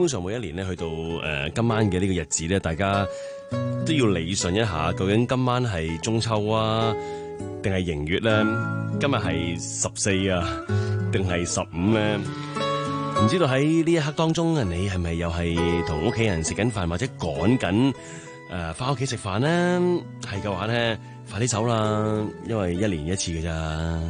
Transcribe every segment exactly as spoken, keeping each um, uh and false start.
本上每一年咧去到誒、呃、今晚嘅呢個日子咧，大家都要理順一下，究竟今晚係中秋啊，定係迎月咧？今日係十四啊，定係十五咧？唔知道喺呢一刻當中，你係咪又係同屋企人食緊飯，或者趕緊誒翻屋企食飯咧？係嘅話咧，快啲走啦，因為一年一次嘅咋。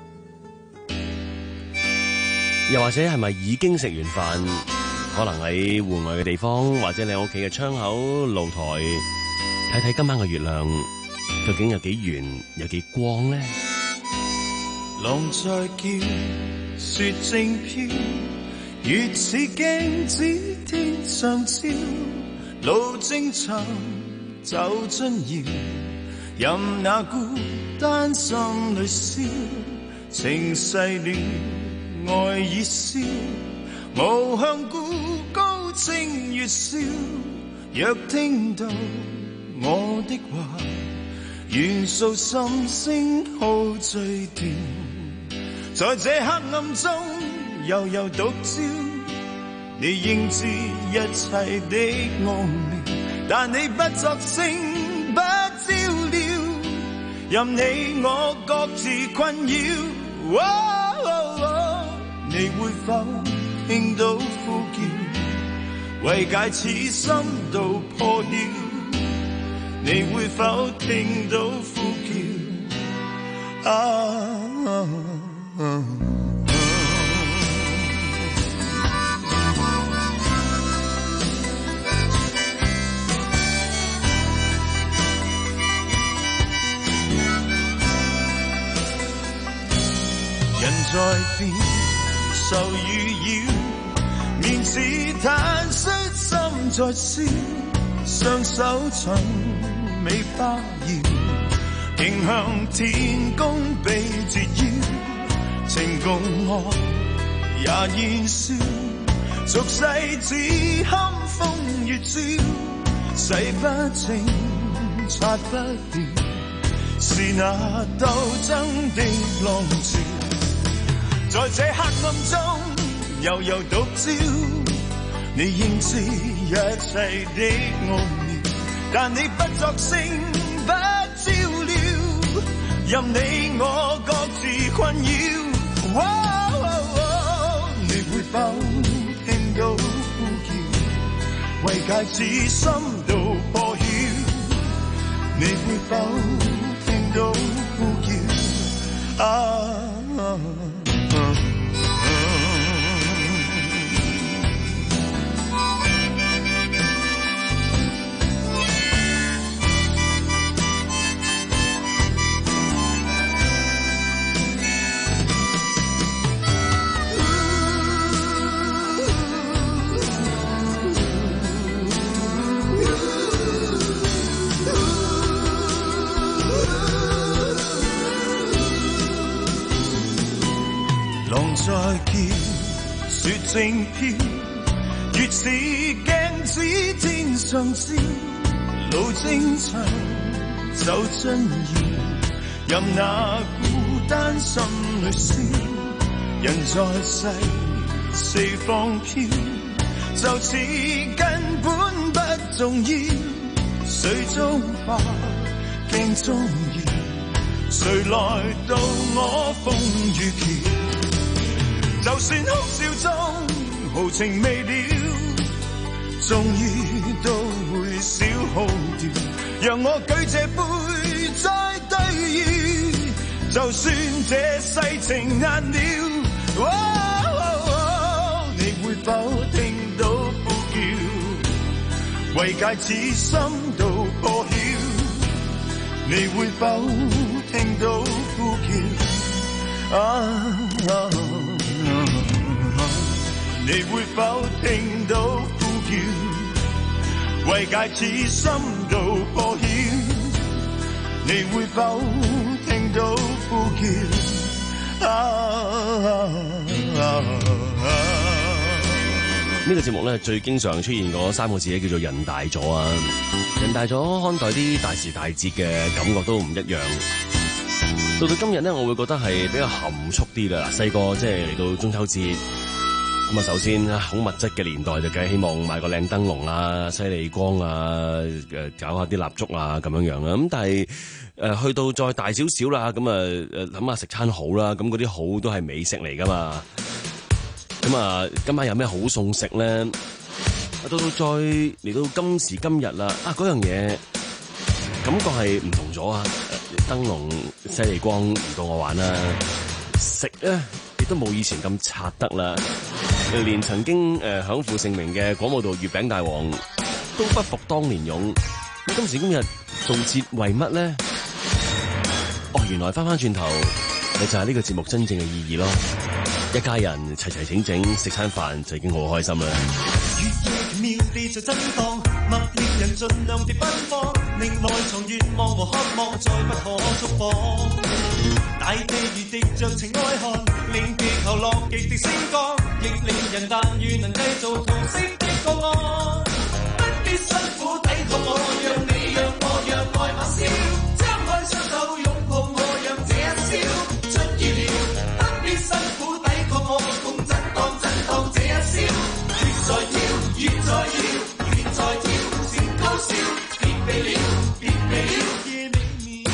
又或者係咪已經食完飯，可能喺戶外嘅地方，或者你屋企嘅窗口露台睇睇今晚嘅月亮，究竟有幾圓，有幾光呢？ 浪在叫，雪正飄，月似鏡子天上照，路正長，走進遙，任那孤單心裏燒，情逝了，愛已消，無向故高清月笑，若聽到我的話，願訴心聲好醉調，在這黑暗中悠悠獨照，你應知一切的奧妙，但你不作聲不照料，任你我各自困擾。哦哦哦，你會否聽到呼叫，為解此心度破曉？你會否聽到呼叫？啊啊啊啊人在變，愁與擾，面似炭疽，心在燒，雙手尋美花搖，徑向天公被折腰，情共我也燃燒，俗世只堪風月照，洗不清擦不掉，是那鬥爭的浪潮，在這黑暗中悠悠獨照，你應知一切的奧妙，但你不作聲不照料，任你我各自困擾。哦哦哦，你會否聽到呼叫，為解此心度破曉？你會否聽到呼叫？啊啊在叫，雪正飄，月似鏡子天上照，路正長，走進遙，任那孤單心裏燒，人在世四方飄，就似根本不重要，水中花，鏡中搖，誰來渡我風雨橋？就算哭笑中豪情未了，終於都會消耗掉，讓我舉這杯再對遇，就算這世情難料。哦哦哦，你會否聽到呼叫，為解此心度破曉？你會否聽到呼叫？啊啊你會否聽到呼叫，為解此心度破曉？你會否聽到呼叫？啊啊啊啊呢個節目咧最經常出現嗰三個字咧叫做人大咗啊！人大咗看待啲大時大節嘅感覺都唔一樣。到到今日咧，我會覺得係比較含蓄啲啦。細個即係嚟到中秋節， 咁啊，首先好物質嘅年代就梗係希望買個靚燈籠啊、犀利光啊、誒搞下啲蠟燭啊咁樣樣啦。咁但係誒去到再大少少啦，咁啊誒諗下食餐好啦，咁嗰啲好都係美食嚟噶嘛。咁啊，今晚有咩好餸食咧？到到再嚟到今時今日啦，啊嗰樣嘢感覺係唔同咗啊！燈籠、犀利光唔到我玩啦，食咧亦都冇以前咁刷得啦。連曾經誒、呃、享負盛名嘅廣武道月餅大王都不復當年勇。今時今日做節為乜咧？哦，原來翻翻轉頭，你就係呢個節目真正嘅意義咯。一家人齊齊整整食餐飯就已經好開心啦。 妙地在震盪，默令人盡量地奔放，令內藏願望和渴望再不可觸碰。大地如滴着情愛汗，令地球樂極的升降，亦令人但願能製造桃色的個案。不必辛苦抵抗我，讓你讓我讓愛馬燒，張開雙手擁抱我，讓這一燒出意料。不必辛苦抵抗我，共震盪震盪這一燒。越在跳，越在跳，越在跳，是高燒，別避了，別避了，夜美妙。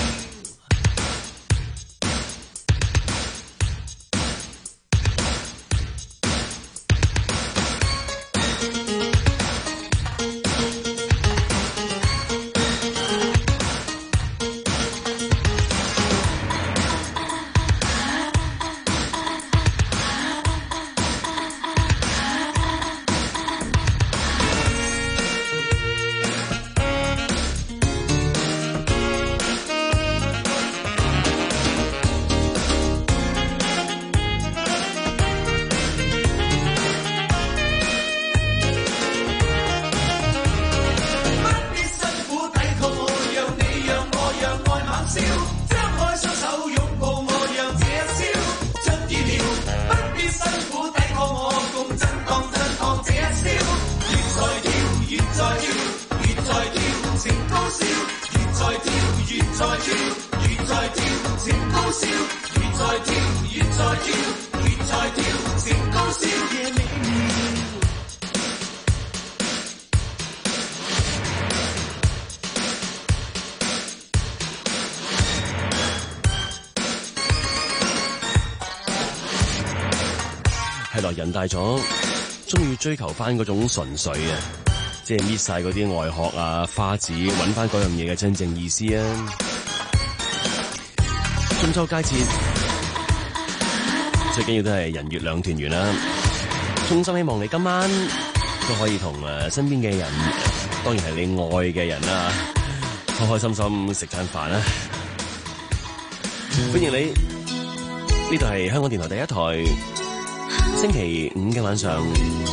人大咗，中意追求翻嗰種純粹啊，即係搣晒嗰啲外殼啊、花紙，揾翻嗰樣嘢嘅真正意思啊！中秋佳節最緊要都係人月兩團圓啦，衷心希望你今晚都可以同誒身邊嘅人，當然係你愛嘅人啦，開開心心食餐飯啦！歡迎你，呢度係香港電台第一台。星期五嘅晚上，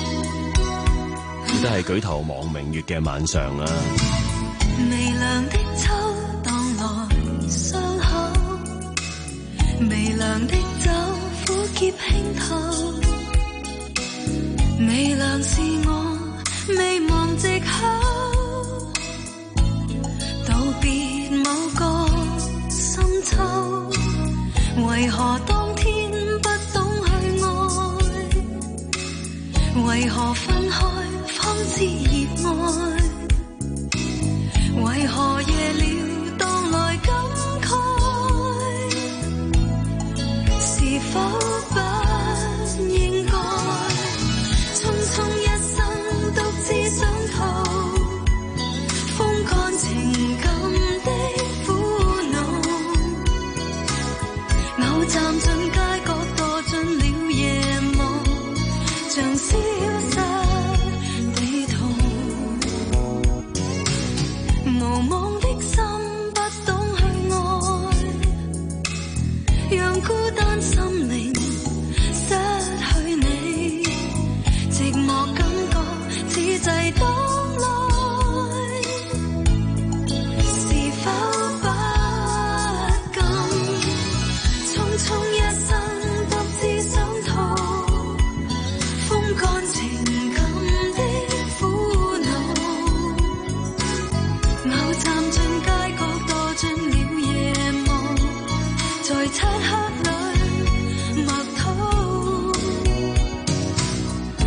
亦都係舉頭望明月嘅晚上啦。 微涼的秋蕩來傷口，微涼的酒苦澀輕透，微涼是我未忘藉口，道別某個深秋，為何當天不懂去愛？為何分開方知熱愛？為何夜了當來感慨？是否不應該匆匆一生獨自上途，風乾情感的苦惱，偶站進街角墮進了夜霧，像消失地圖，無望的心不懂去愛，讓孤單心靈失去你，寂寞感覺此際當來，是否不敢匆匆一生獨自上途，風乾情感的苦惱，偶站進街角墮進了夜霧，在漆黑裏默禱，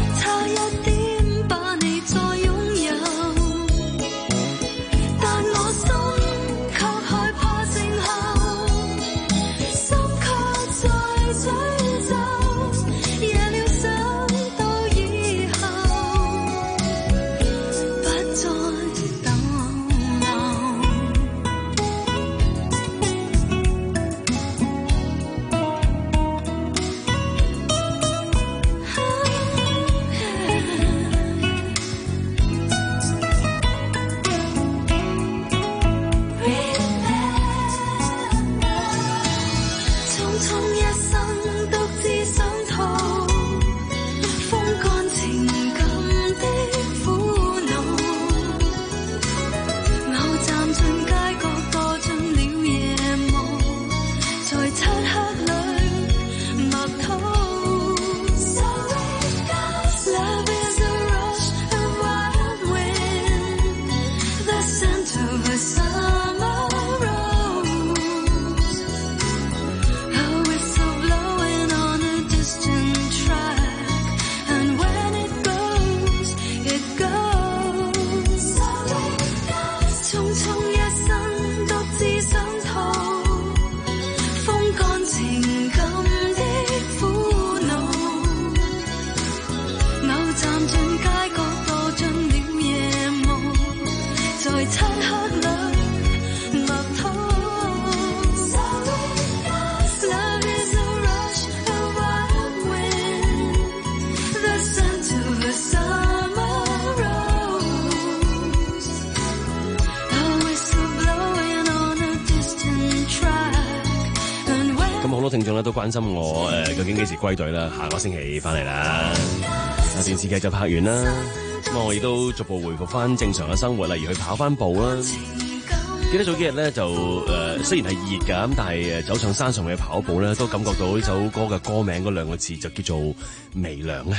啦，都關心我誒、呃、究竟幾時歸隊啦？下個星期翻嚟啦，啊電視劇就拍完啦，咁我亦都逐步回復翻正常嘅生活，例如去跑翻步啦。記得早幾日咧就誒、呃、雖然係熱㗎，咁但係誒走上山上去跑步咧，都感覺到呢首歌嘅歌名嗰兩個字就叫做微涼啊！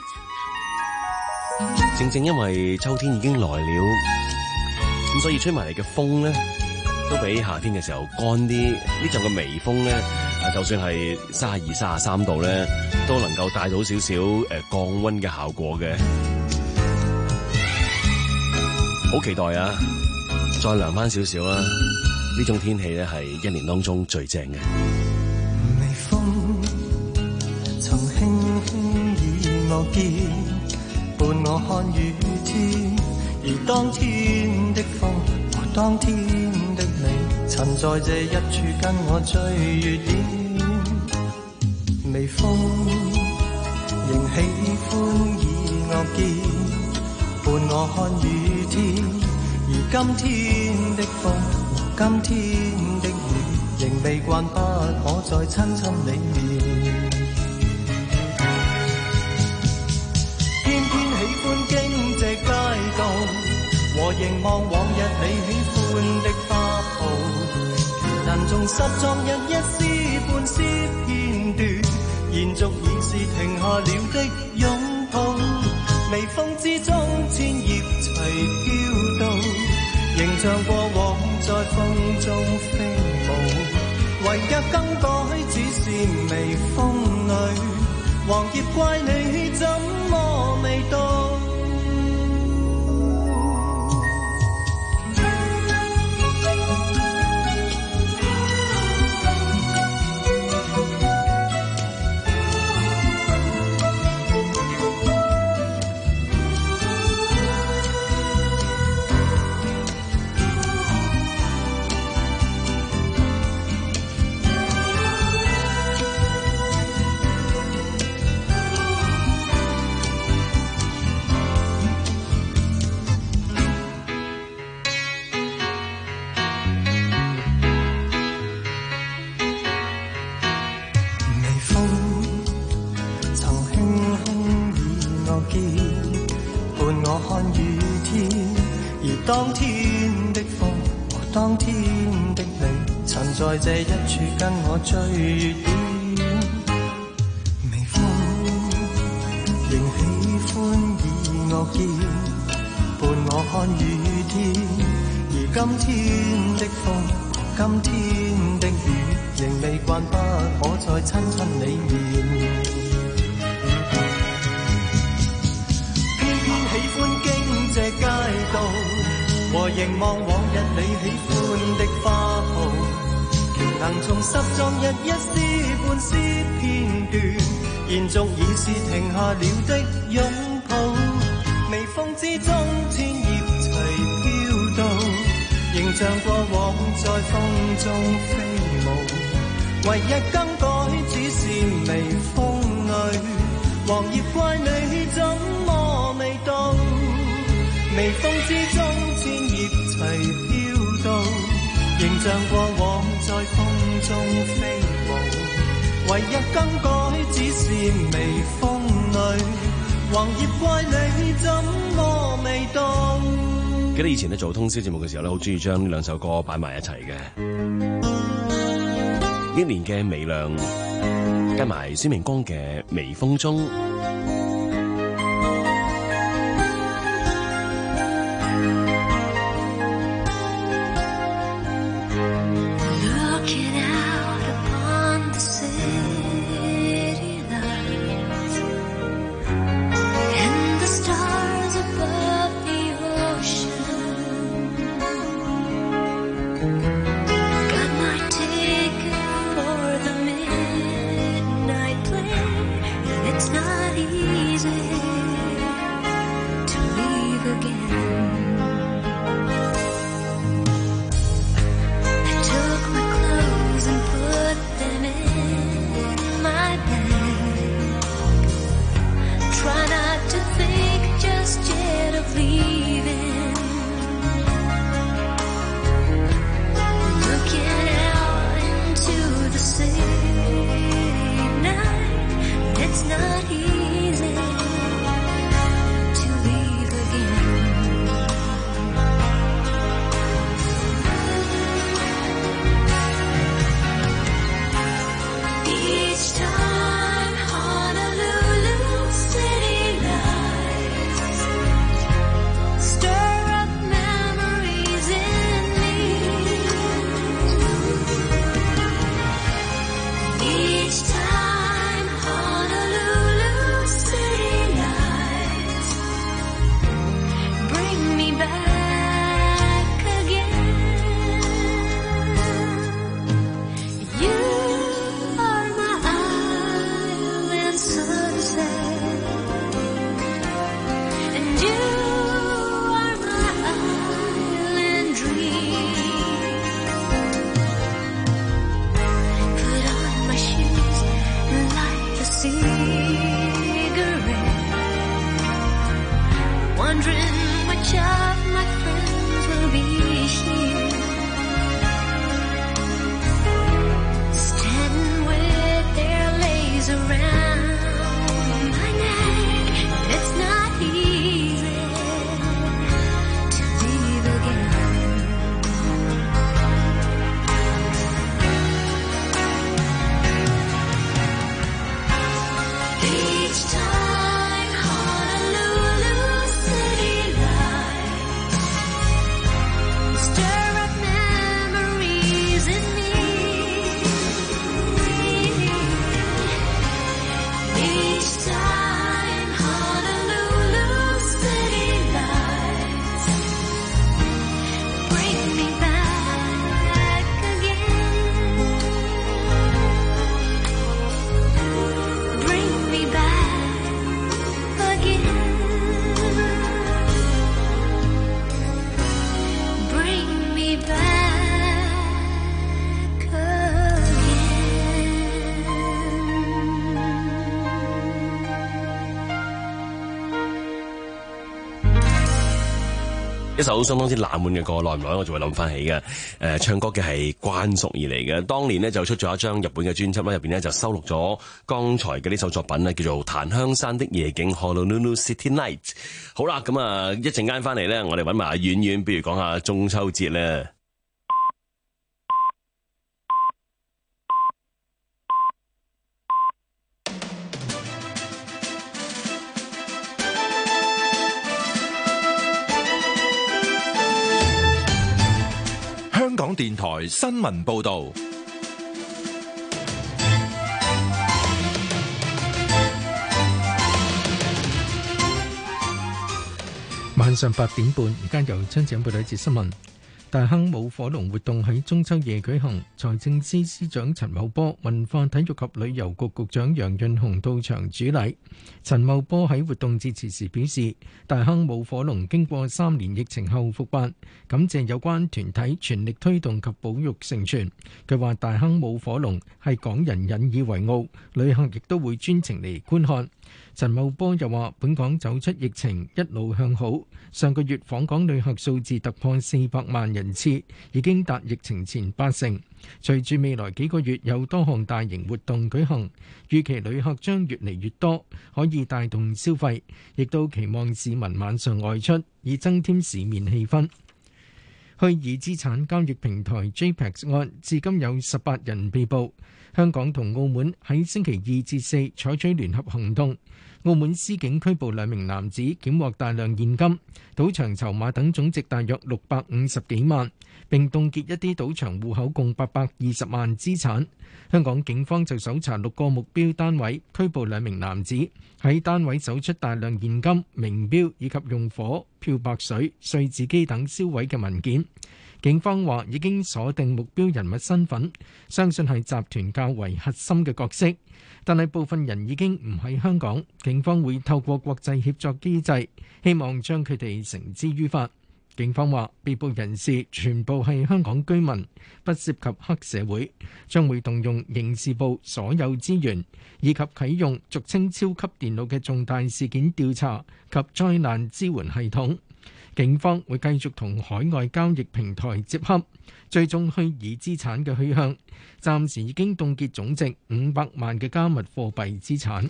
正正因為秋天已經來了，咁所以吹埋嚟嘅風咧，都比夏天嘅時候乾啲。呢陣嘅微風咧，啊就算係三十二、三十三度咧，都能夠帶到少少誒降溫嘅效果嘅。好期待啊！再涼翻少少啦，呢種天氣咧係一年當中最正嘅。 微風曾輕輕以我肩，伴我看雨天，而當天的風和當天的你，曾在這一處跟我追月點。微風仍喜歡以我肩，伴我看雨天。而今天的風和今天的雨，仍未慣不可再親親你面。偏偏喜歡經這街道，和凝望往日你喜歡的花布，能重拾昨日一絲半絲片段，延續已是停下了的擁抱。微風之中千葉齊飄到，仍像過往在風中飛舞，唯一更改只是微風裏，黃葉怪你怎麼未到。當天的風和當天的你，曾在這一處跟我追月點。微風仍喜歡以我肩，伴我看雨天。而今天的風和今天的雨，仍未慣不可再親親你面。偏偏喜歡經這街道，和凝望往日你喜歡的花布，權能重拾昨日一絲半絲片段，延續已是停下了的擁抱。微風之中千葉齊飄到，仍像過往在風中飛舞，唯一更改只是微風裏，黃葉怪你怎麼未到。微風之中千葉齊飄到，仍像過往在風中飛舞，唯一更改只是微風裏，黃葉怪你怎麼未到。 記得以前咧做通宵節目嘅時候咧，好中意將呢兩首歌擺埋一齊嘅。一年嘅微涼，加埋孫明光嘅微風中。 It's not easy. wondering which of my friends will be here, standing with their legs around my neck. It's not easy to leave again. Each time Honolulu city lights stir up memories in me. Each time Honolulu city lights bring me back again. Bring me back again. Bring me back again. 一首相當之冷門嘅歌，耐唔耐我就會諗翻起嘅。誒、呃，唱歌嘅係關淑怡嚟嘅。當年呢就出咗一張日本嘅專輯啦，入邊呢就收錄咗剛才嘅呢首作品呢，叫做《檀香山的夜景 Honolulu City Night》。好啦，咁啊一陣間翻嚟呢，我哋揾埋阿婉婉，不如講下中秋節咧。 香港電台新聞報導， 晚上八點半，而家由張展報道一節新聞。大坑舞火龍活動喺中秋夜舉行，財政司司長陳茂波、文化體育及旅遊局局長楊潤雄到場主禮。陳茂波喺活動致辭時表示，大坑舞火龍經過三年疫情後復辦，感謝有關團體全力推動及保育承傳。佢話大坑舞火龍係港人引以為傲，旅客亦都會專程嚟觀看。陳茂波又話：本港走出疫情一路向好，上個月訪港旅客數字突破四百萬人次，已經達疫情前八成。隨住未來幾個月有多項大型活動舉行，預期旅客將越嚟越多，可以帶動消費，亦都期望市民晚上外出，以增添市面氣氛。虛擬資產交易平台 J P E X 案至今有十八人被捕。香港同澳門喺星期二至四採取聯合行動，澳門司警拘捕兩名男子，檢獲大量現金、賭場籌碼等總值大約六百五十幾萬，並凍結一啲賭場戶口共八百二十萬資產。香港警方就搜查六個目標單位，拘捕兩名男子，喺單位搜出大量現金、名錶以及用火、漂白水、碎紙機等銷毀嘅文件。警方話已經鎖定目標人物身份，相信係集團較為核心嘅角色，但係部分人已經唔喺香港，警方會透過國際協作機制，希望將佢哋繩之於法。警方話被捕人士全部係香港居民，不涉及黑社會，將會動用刑事部所有資源，以及啟用俗稱超級電腦嘅重大事件調查及災難支援系統。警方會繼續同海外交易平台接洽，追蹤虛擬資產嘅去向。暫時已經凍結總值五百萬嘅加密貨幣資產。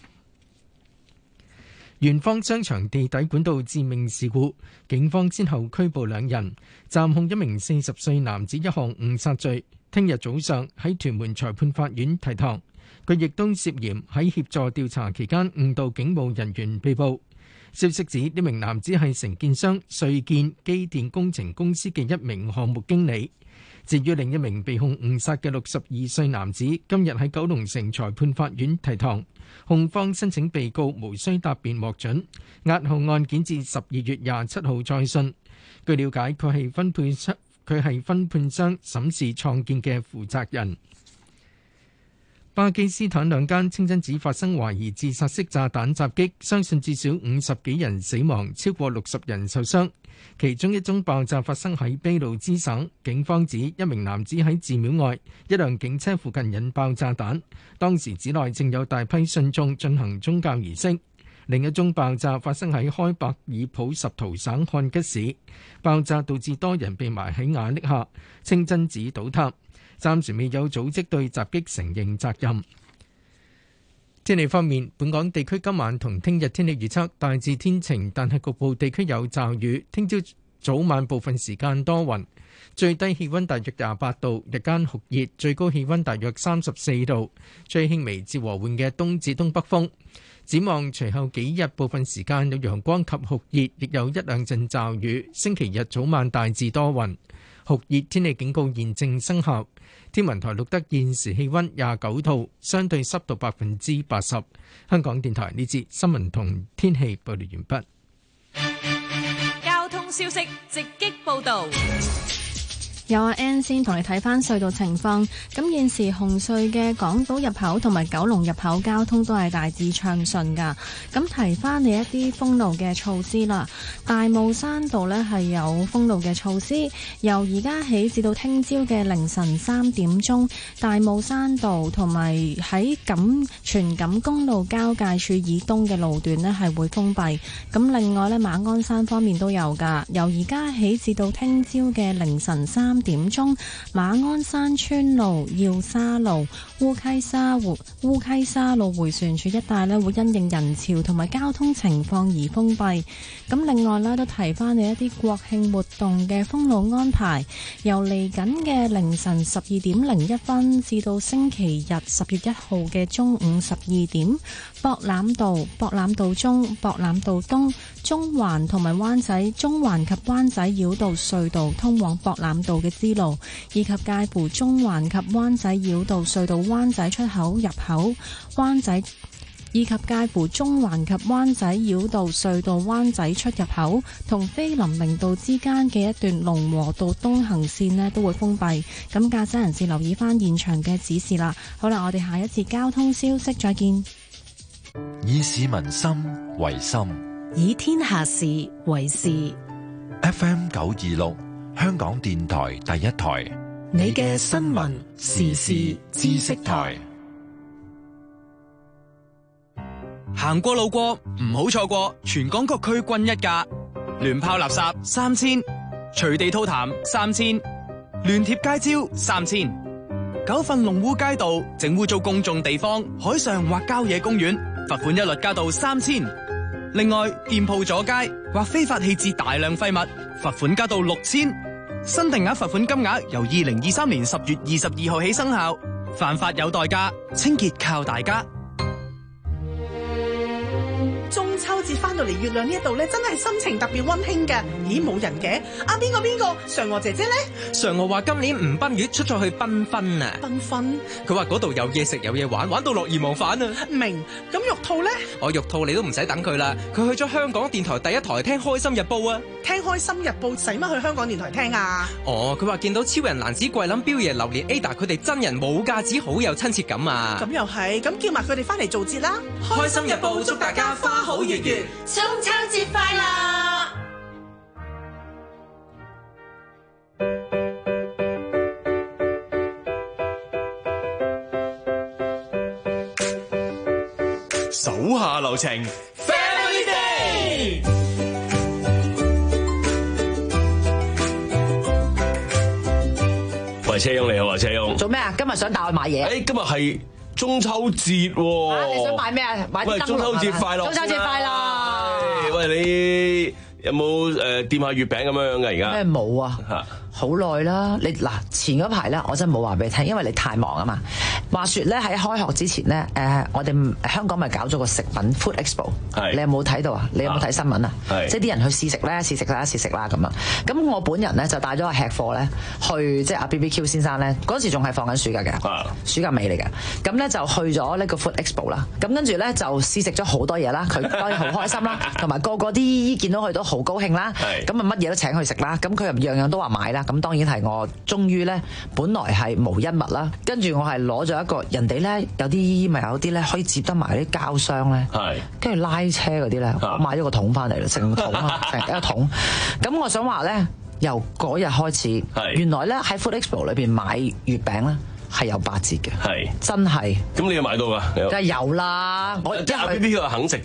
元芳商場地底管道致命事故，警方先後拘捕兩人，暫控一名四十歲男子一項誤殺罪。聽日早上喺屯門裁判法院提堂，佢亦都涉嫌喺協助調查期間誤導警務人員被捕。消息指呢名男子係承建商瑞建機電工程公司嘅一名項目經理。至於另一名被控誤殺嘅六十二歲男子，今日喺九龍城裁判法院提堂，控方申請被告無需答辯獲准，押後案件至十二月廿七號再訊。據了解，佢係分判商，佢係分判商審視創建嘅負責人。巴基斯坦兩間清真寺發生懷疑自殺式炸彈襲擊，相信至少五十幾人死亡，超過六十人受傷。其中一宗爆炸發生喺卑路支省，警方指一名男子喺寺廟外一輛警車附近引爆炸彈，當時寺內正有大批信眾進行宗教儀式。 另一宗爆炸發生喺開伯爾普什圖省漢吉市，爆炸導致多人被埋喺瓦礫下，清真寺倒塌。暫時未有組織對襲擊承認責任。天氣方面，本港地區今晚同聽日天氣預測大致天晴，但係局部地區有驟雨。聽朝早晚部分時間多雲，最低氣溫大約廿八度，日間酷熱，最高氣溫大約三十四度，吹輕微至和緩嘅東至東北風。展望隨後幾日部分時間有陽光及酷熱，亦有一兩陣驟雨。星期日早晚大致多雲，酷熱天氣警告現正生效。天文台錄得現時氣溫廿九度，相對濕度百分之八十。香港電台呢節新聞同天氣報道完畢。 交通消息直擊報道。 有阿 N 先同你睇翻隧道情況，咁現時紅隧嘅港島入口同埋九龍入口交通都係大致暢順噶。咁提翻你一啲封路嘅措施啦。大帽山道呢係有封路嘅措施，由而家起至到聽朝嘅凌晨三點鐘，大帽山道同埋喺錦荃錦公路交界處以東嘅路段呢係會封閉。咁另外呢，馬鞍山方面都有噶，由而家起至到聽朝嘅凌晨三點鐘，馬鞍山村路、耀沙路、烏溪沙湖、烏溪沙路迴旋處一帶呢會因應人潮同埋交通情況而封閉。咁另外呢，都提翻你一啲國慶活動嘅封路安排，由嚟緊嘅凌晨十二點零一分至到星期日十月一號嘅中午十二點，博覽道、博覽道中、博覽道東、中環同埋灣仔、中環及灣仔繞道隧道通往博覽道嘅支路，以及介乎中環及灣仔繞道隧道灣仔出口入口、灣仔以及介乎中環及灣仔繞道隧道灣仔出入口同菲林明道之間嘅一段龍和道東行線呢都會封閉。咁駕駛人士留意翻現場嘅指示啦。好啦，我哋下一次交通消息再見。 以市民心為心， 以天下事為事。 F M 九二六香港電台第一台， 你嘅新聞時事知識台。 行過路過唔好錯過，全港各區均一價，亂拋垃圾三千，隨地吐痰三千，亂貼街招三千，九份弄污街道，整污糟公眾地方、海上或郊野公園，罰款一律加到三千。另外，店鋪阻街或非法棄置大量廢物，罰款加到六千。新定額罰款金額由二零二三年十月二十二號起生效。犯法有代價，清潔靠大家。 中秋節翻到嚟月亮呢一度咧，真係心情特別溫馨嘅。咦，冇人嘅？啊，邊個邊個？嫦娥姐姐咧？ 嫦娥話今年唔奔月，出咗去繽紛啊！ 繽紛？ 佢話嗰度有嘢食有嘢玩，玩到樂而忘返啊！ 明。咁玉兔咧？ 我玉兔你都唔使等佢啦，佢去咗香港電台第一台聽《開心日報》啊！ 聽《開心日報》使乜去香港電台聽啊？ 哦，佢話見到超人蘭子、桂林、彪爺、榴蓮、Ada 佢哋真人冇架子，好有親切感啊！ 咁又係，咁叫埋佢哋翻嚟做節啦！ 《開心日報》祝大家花好月圓， 中秋節快樂！ 手下留情 ，Family Day。 喂，車翁你好啊，車翁。 做咩啊？今日想帶我買嘢？ 誒，今日係中秋節喎。 啊，你想買咩啊？買啲燈籠。 喂，中秋節快樂！ 中秋節快樂！ 喂，你有冇誒掂下月餅咁樣樣嘅而家？ 咩冇啊？好耐啦！你嗱前嗰排咧，我真係冇話俾你聽，因為你太忙啊嘛。話說咧喺開學之前咧，誒、呃、我哋香港咪搞咗個食品 Food Expo，你有冇睇到啊？你有冇睇新聞啊？即係啲人去試食咧，試食啦，試食啦咁啊！咁我本人咧就帶咗個吃貨咧去，即係阿 B B Q 先生咧嗰陣時仲係放緊暑假嘅，暑假尾嚟嘅。咁咧就去咗呢個 Food Expo 啦。咁跟住咧就試食咗好多嘢啦，佢當然好開心啦，同埋個個啲姨姨見到佢都好高興啦。咁啊乜嘢都請佢食啦，咁佢又樣樣都話買啦。咁當然係我終於咧，本來係無一物啦，跟住我係攞咗一個人哋咧有啲咪有啲咧可以接得埋啲膠箱咧，跟住拉車嗰啲咧，我買咗個桶翻嚟啦，成桶啊，成一個桶。咁我想話咧，由嗰日開始，原來咧喺 Food Expo 裏邊買月餅咧係有八折嘅，係真係。 咁你有買到㗎？ 梗係有啦，我即係阿 B B 佢肯食嘅。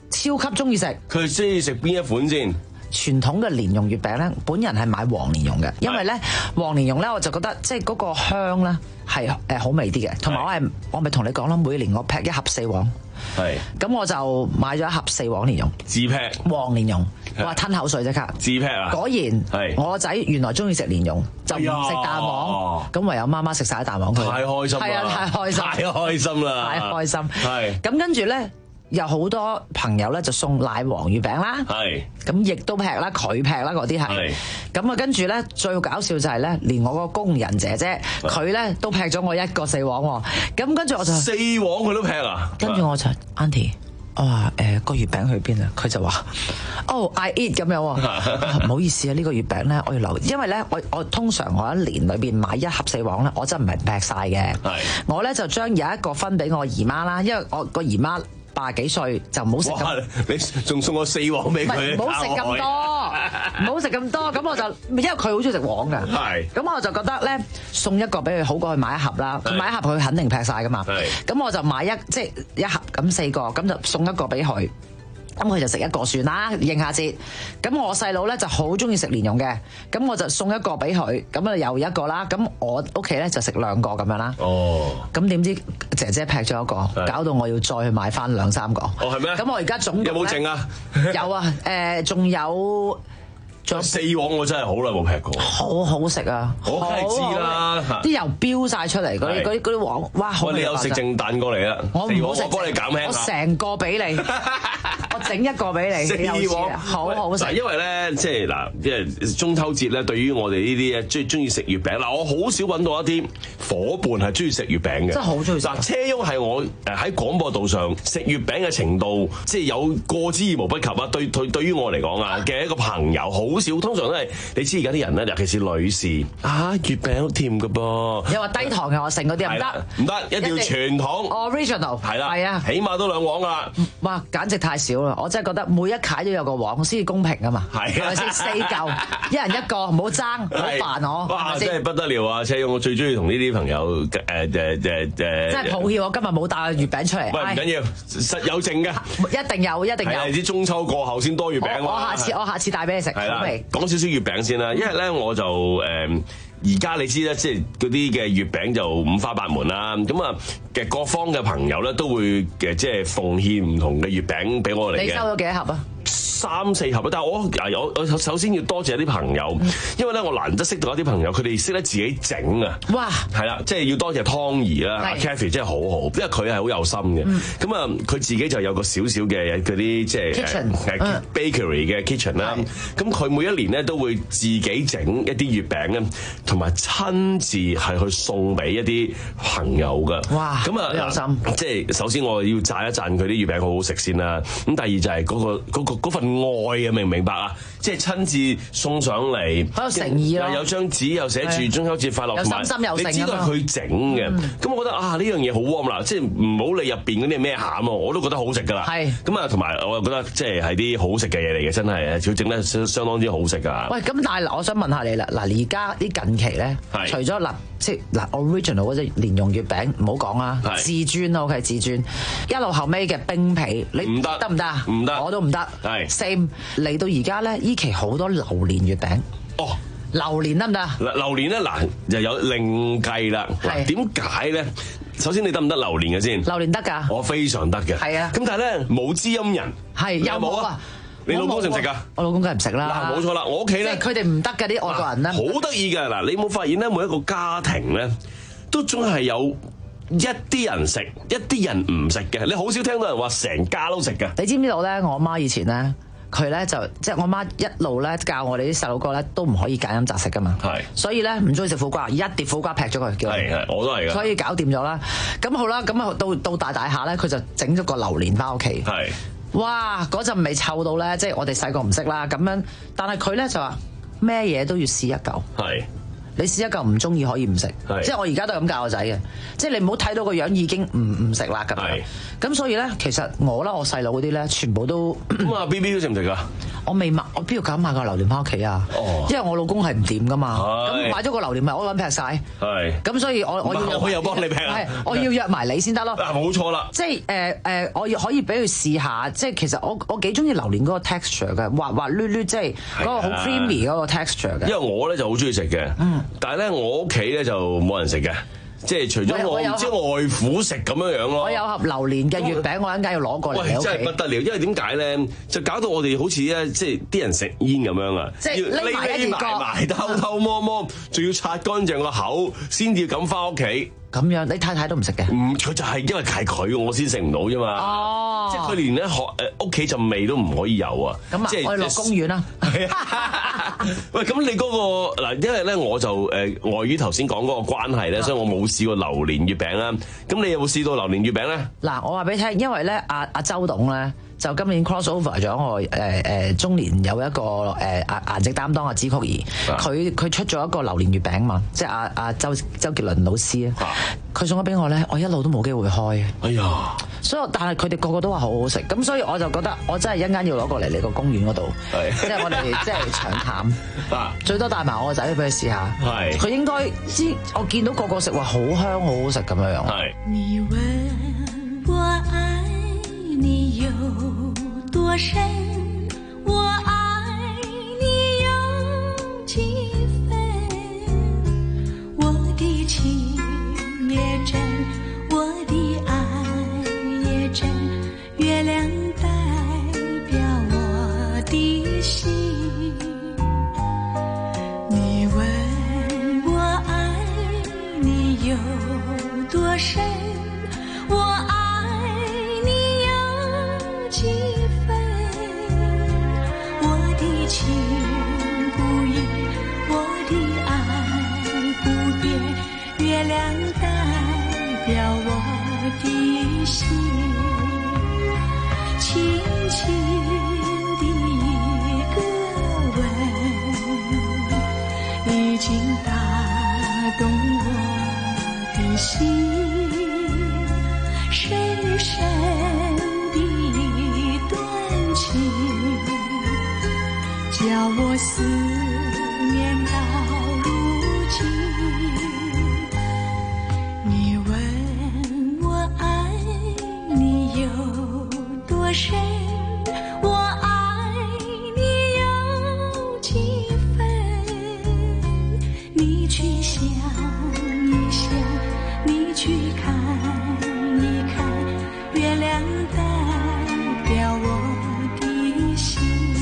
超級中意食。 佢中意食邊一款先？ 傳統嘅蓮蓉月餅咧，本人係買黃蓮蓉嘅，因為咧黃蓮蓉咧我就覺得即係嗰個香咧係誒好味啲嘅，同埋我係我咪同你講啦，每年我劈一盒四黃，係咁我就買咗一盒四黃蓮蓉， 自劈黃蓮蓉，我話吞口水即刻， 自劈啊！ 果然係我個仔原來中意食蓮蓉，就唔食蛋黃，咁唯有媽媽食晒蛋黃佢， 太開心啦！ 係啊，太開心， 太開心啦！ 太開心， 係咁跟住咧。有好多朋友咧就送奶黃月餅啦，係咁亦都劈啦，佢劈啦嗰啲係，咁啊跟住咧最搞笑就係咧，連我個工人姐姐佢咧都劈咗我一個四黃喎，咁跟住我就四黃佢都劈啊， 跟住我就 Auntie，我話誒個月餅去邊啊？佢就話哦 I eat 咁樣喎，唔好意思啊，呢個月餅咧我要留，因為咧我我通常我一年裏邊買一盒四黃咧，我真唔係劈晒嘅，我咧就將有一個分俾我姨媽啦，因為我個姨媽。八十幾歲就唔好食咁， 你仲送我四黃俾佢？ 唔好食咁多，唔好食咁多。咁我就因為佢好中意食黃㗎，係。咁我就覺得咧送一個俾佢好過去買一盒啦。佢買一盒佢肯定劈晒㗎嘛。咁我就買一即係一盒咁四個，咁就送一個俾佢。咁佢就食一個算啦，應下節。咁我細佬咧就好中意食蓮蓉嘅，咁我就送一個俾佢，咁啊又一個啦。咁我屋企咧就食兩個咁樣啦。哦。咁點知姐姐劈咗一個，搞到我要再去買翻兩三個。 哦，係咩？ 咁我而家總有冇剩啊？ 有啊，誒，仲有。 仲有四黃我真係好耐冇劈過， 好好食啊！ 我梗係知啦， 啲油飆晒出嚟，嗰啲嗰啲嗰啲黃，哇！好味。 你有食剩蛋過嚟啦？ 我唔好食， 我幫你減輕我成個俾你，我整一個俾你。 四黃好好食。 因為咧，即係嗱，即係中秋節咧，對於我哋呢啲咧，中中意食月餅嗱，我好少揾到一啲伙伴係中意食月餅嘅， 真係好中意食。 嗱，車翁係我誒喺廣播道上食月餅嘅程度，即係有過之而無不及啊！對對，對於我嚟講啊嘅一個朋友，好少，通常都係你知而家啲人咧，尤其是女士啊，月餅好甜㗎噃， 又話低糖嘅我食嗰啲唔得， 唔得，一定要傳統 original， 係啦， 係啊， 起碼都兩黃㗎啦。 哇，簡直太少啦！我真係覺得每一屆都有個黃先至公平啊嘛，係咪先？四嚿，一人一個，唔好爭，唔好煩我。 哇，真係不得了啊！車翁，我最中意同呢啲朋友誒誒誒誒， 真係抱歉，我今日冇帶月餅出嚟。 喂，唔緊要，實有剩㗎， 一定有，一定有。 係啲中秋過後先多月餅。 我下次我下次帶俾你食。 係啦，講少少月餅先啦，因為咧我就誒而家你知咧，即係嗰啲嘅月餅就五花八門啦。咁啊嘅各方嘅朋友咧都會嘅即係奉獻唔同嘅月餅俾我嚟嘅。 你收咗幾多盒啊？ 三四盒，但係我有我首先要多謝啲朋友，因為咧我難得識到一啲朋友，佢哋識得自己整啊！哇，係啦，即係要多謝湯兒啦 Kathy 真係好好，因為佢係好有心嘅。咁啊，佢自己就有個少少嘅嗰啲即係 bakery 嘅 kitchen 啦。咁佢每一年咧都會自己整一啲月餅咧，同埋親自係去送俾一啲朋友㗎。哇！咁啊，有心。即係首先我要讚一讚佢啲月餅好好食先啦。咁第二就係嗰個嗰個嗰份愛啊，明唔明白啊？即係親自送上嚟， 好有誠意咯。 有張紙又寫住中秋節快樂， 有心心有性啊嘛。 你知道係佢整嘅，咁我覺得啊呢樣嘢好 warm 啦，即係唔好理入邊嗰啲咩餡啊，我都覺得好食㗎啦。係咁啊，同埋我又覺得即係係啲好食嘅嘢嚟嘅，真係佢整得相相當之好食㗎。喂，咁但係嗱，我想問下你啦，嗱而家啲近期咧，除咗嗱即係嗱 original 嗰隻蓮蓉月餅唔好講啦，至尊啊 OK 至尊，一路後尾嘅冰皮你唔得得唔得啊？唔得，我都唔得。係 same 嚟到而家咧，依期好多榴蓮月餅。哦，榴蓮得唔得啊？榴蓮咧嗱，就有另計啦。係點解咧？首先你得唔得榴蓮嘅先？榴蓮得㗎，我非常得嘅。係啊，咁但係咧冇知音人係有冇啊？你老公食唔食㗎？我老公梗係唔食啦。嗱，冇錯啦，我屋企咧，即係佢哋唔得㗎啲外國人咧。好得意㗎嗱，你有冇發現咧？每一個家庭咧，都總係有一啲人食，一啲人唔食嘅。你好少聽到人話成家都食㗎。你知唔知道咧？我媽以前咧。佢咧就即係我媽一路咧教我哋啲細路哥咧都唔可以揀飲擇食噶嘛，係，所以咧唔中意食苦瓜，一碟苦瓜劈咗佢，叫係係我都係噶，所以搞掂咗啦。咁好啦，咁啊到到大大下咧，佢就整咗個榴蓮翻屋企，係，哇嗰陣味臭到咧，即係我哋細個唔識啦，咁樣，但係佢咧就話咩嘢都要試一嚿，係。你試一嚿唔中意可以唔食，即係我而家都係咁教我仔嘅，即係你唔好睇到個樣已經唔唔食啦咁樣。咁所以咧，其實我啦，我細佬嗰啲咧，全部都咁啊。B B 都食唔食噶？ 我未買，我邊度敢買個榴蓮翻屋企啊？哦，因為我老公係唔掂噶嘛，咁買咗個榴蓮咪我揾劈晒。係，咁所以我我要我又幫你劈啊， 係，我要約埋你先得咯。 啊，冇錯啦， 即係誒誒，我可以俾佢試下，即係其實我我幾中意榴蓮嗰個 texture 嘅，滑滑捋捋，即係嗰個好 creamy 嗰個 texture 嘅。 因為我咧就好中意食嘅，嗯，但係咧我屋企咧就冇人食嘅。即係除咗我唔知外父食咁樣樣咯。我有盒榴蓮嘅月餅，我一陣間要攞過嚟。 喂，真係不得了，因為點解咧？就搞到我哋好似咧，即係啲人食煙咁樣啊！ 即係匿埋一埋埋，偷偷摸摸，仲要擦乾淨個口，先至敢翻屋企。 咁樣，你太太都唔食嘅？ 唔，佢就係因為係佢，我先食唔到啫嘛。哦，即係佢連咧學誒屋企陣味都唔可以有啊。 咁啊，我哋落公園啦。 喂，咁你嗰個嗱，因為咧我就誒礙於頭先講嗰個關係咧，所以我冇試過榴蓮月餅啦。咁你有冇試到榴蓮月餅咧？ 嗱，我話俾你聽，因為咧阿阿周董咧。就今年 cross over 咗我誒誒、呃、中年有一個誒顏顏值擔當阿支嚳儀，佢佢出咗一個榴蓮月餅嘛，即係阿阿周周杰倫老師啊，佢送咗俾我咧，我一路都冇機會開。哎呀！所以但係佢哋個個都話好好食，咁所以我就覺得我真係一陣間要攞過嚟你個公園嗰度，即係我哋即係長談，最多帶埋我個仔俾佢試下。係，佢應該知我見到個個食話好香好好食咁樣樣。係。 你問我愛你有多深，我愛你有幾分，我的情也真，我的愛也真，月亮代表我的心。你問我愛你有多深，我愛你有幾分，我的情不移，我的愛不變，月亮代表我的心，輕輕的一個吻，已經打動我的心，深深的一段情，叫我思念到如今。你問我愛你有多深，我愛你有幾分，你去想一想，你去看一看，月亮代表我的心。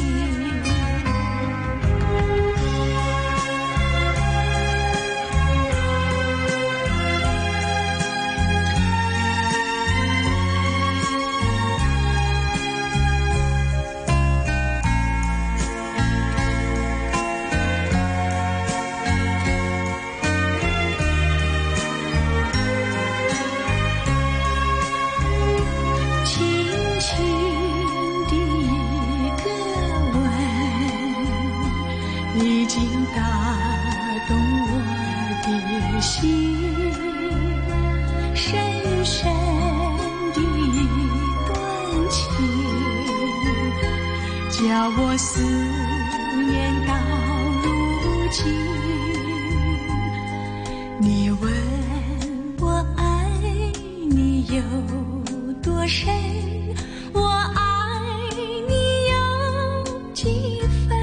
已經打動我的心，深深的一段情，叫我思念到如今。你問我愛你有多深，我愛你有幾分，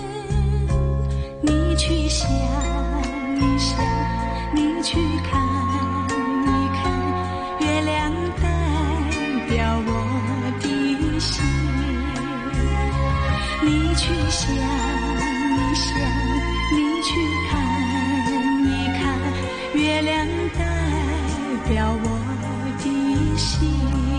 你去想一想，你去看一看，月亮代表我的心。你去想一想，你去看一看，月亮代表我的心。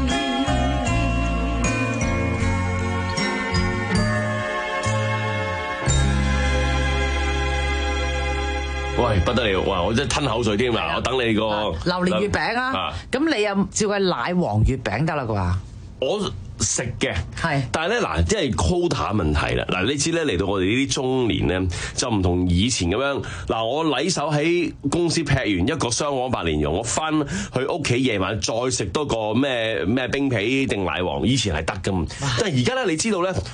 喂，不得了！哇，我真係吞口水添啊！我等你個榴蓮月餅啊，咁你又照計奶黃月餅得啦啩？ 我食嘅，係，但係咧嗱，即係 quota 問題啦。嗱，你知咧嚟到我哋呢啲中年咧，就唔同以前咁樣。嗱，我禮手喺公司劈完一個雙黃白蓮蓉，我翻去屋企夜晚再食多個咩咩冰皮定奶黃，以前係得噶嘛。但係而家咧，你知道咧。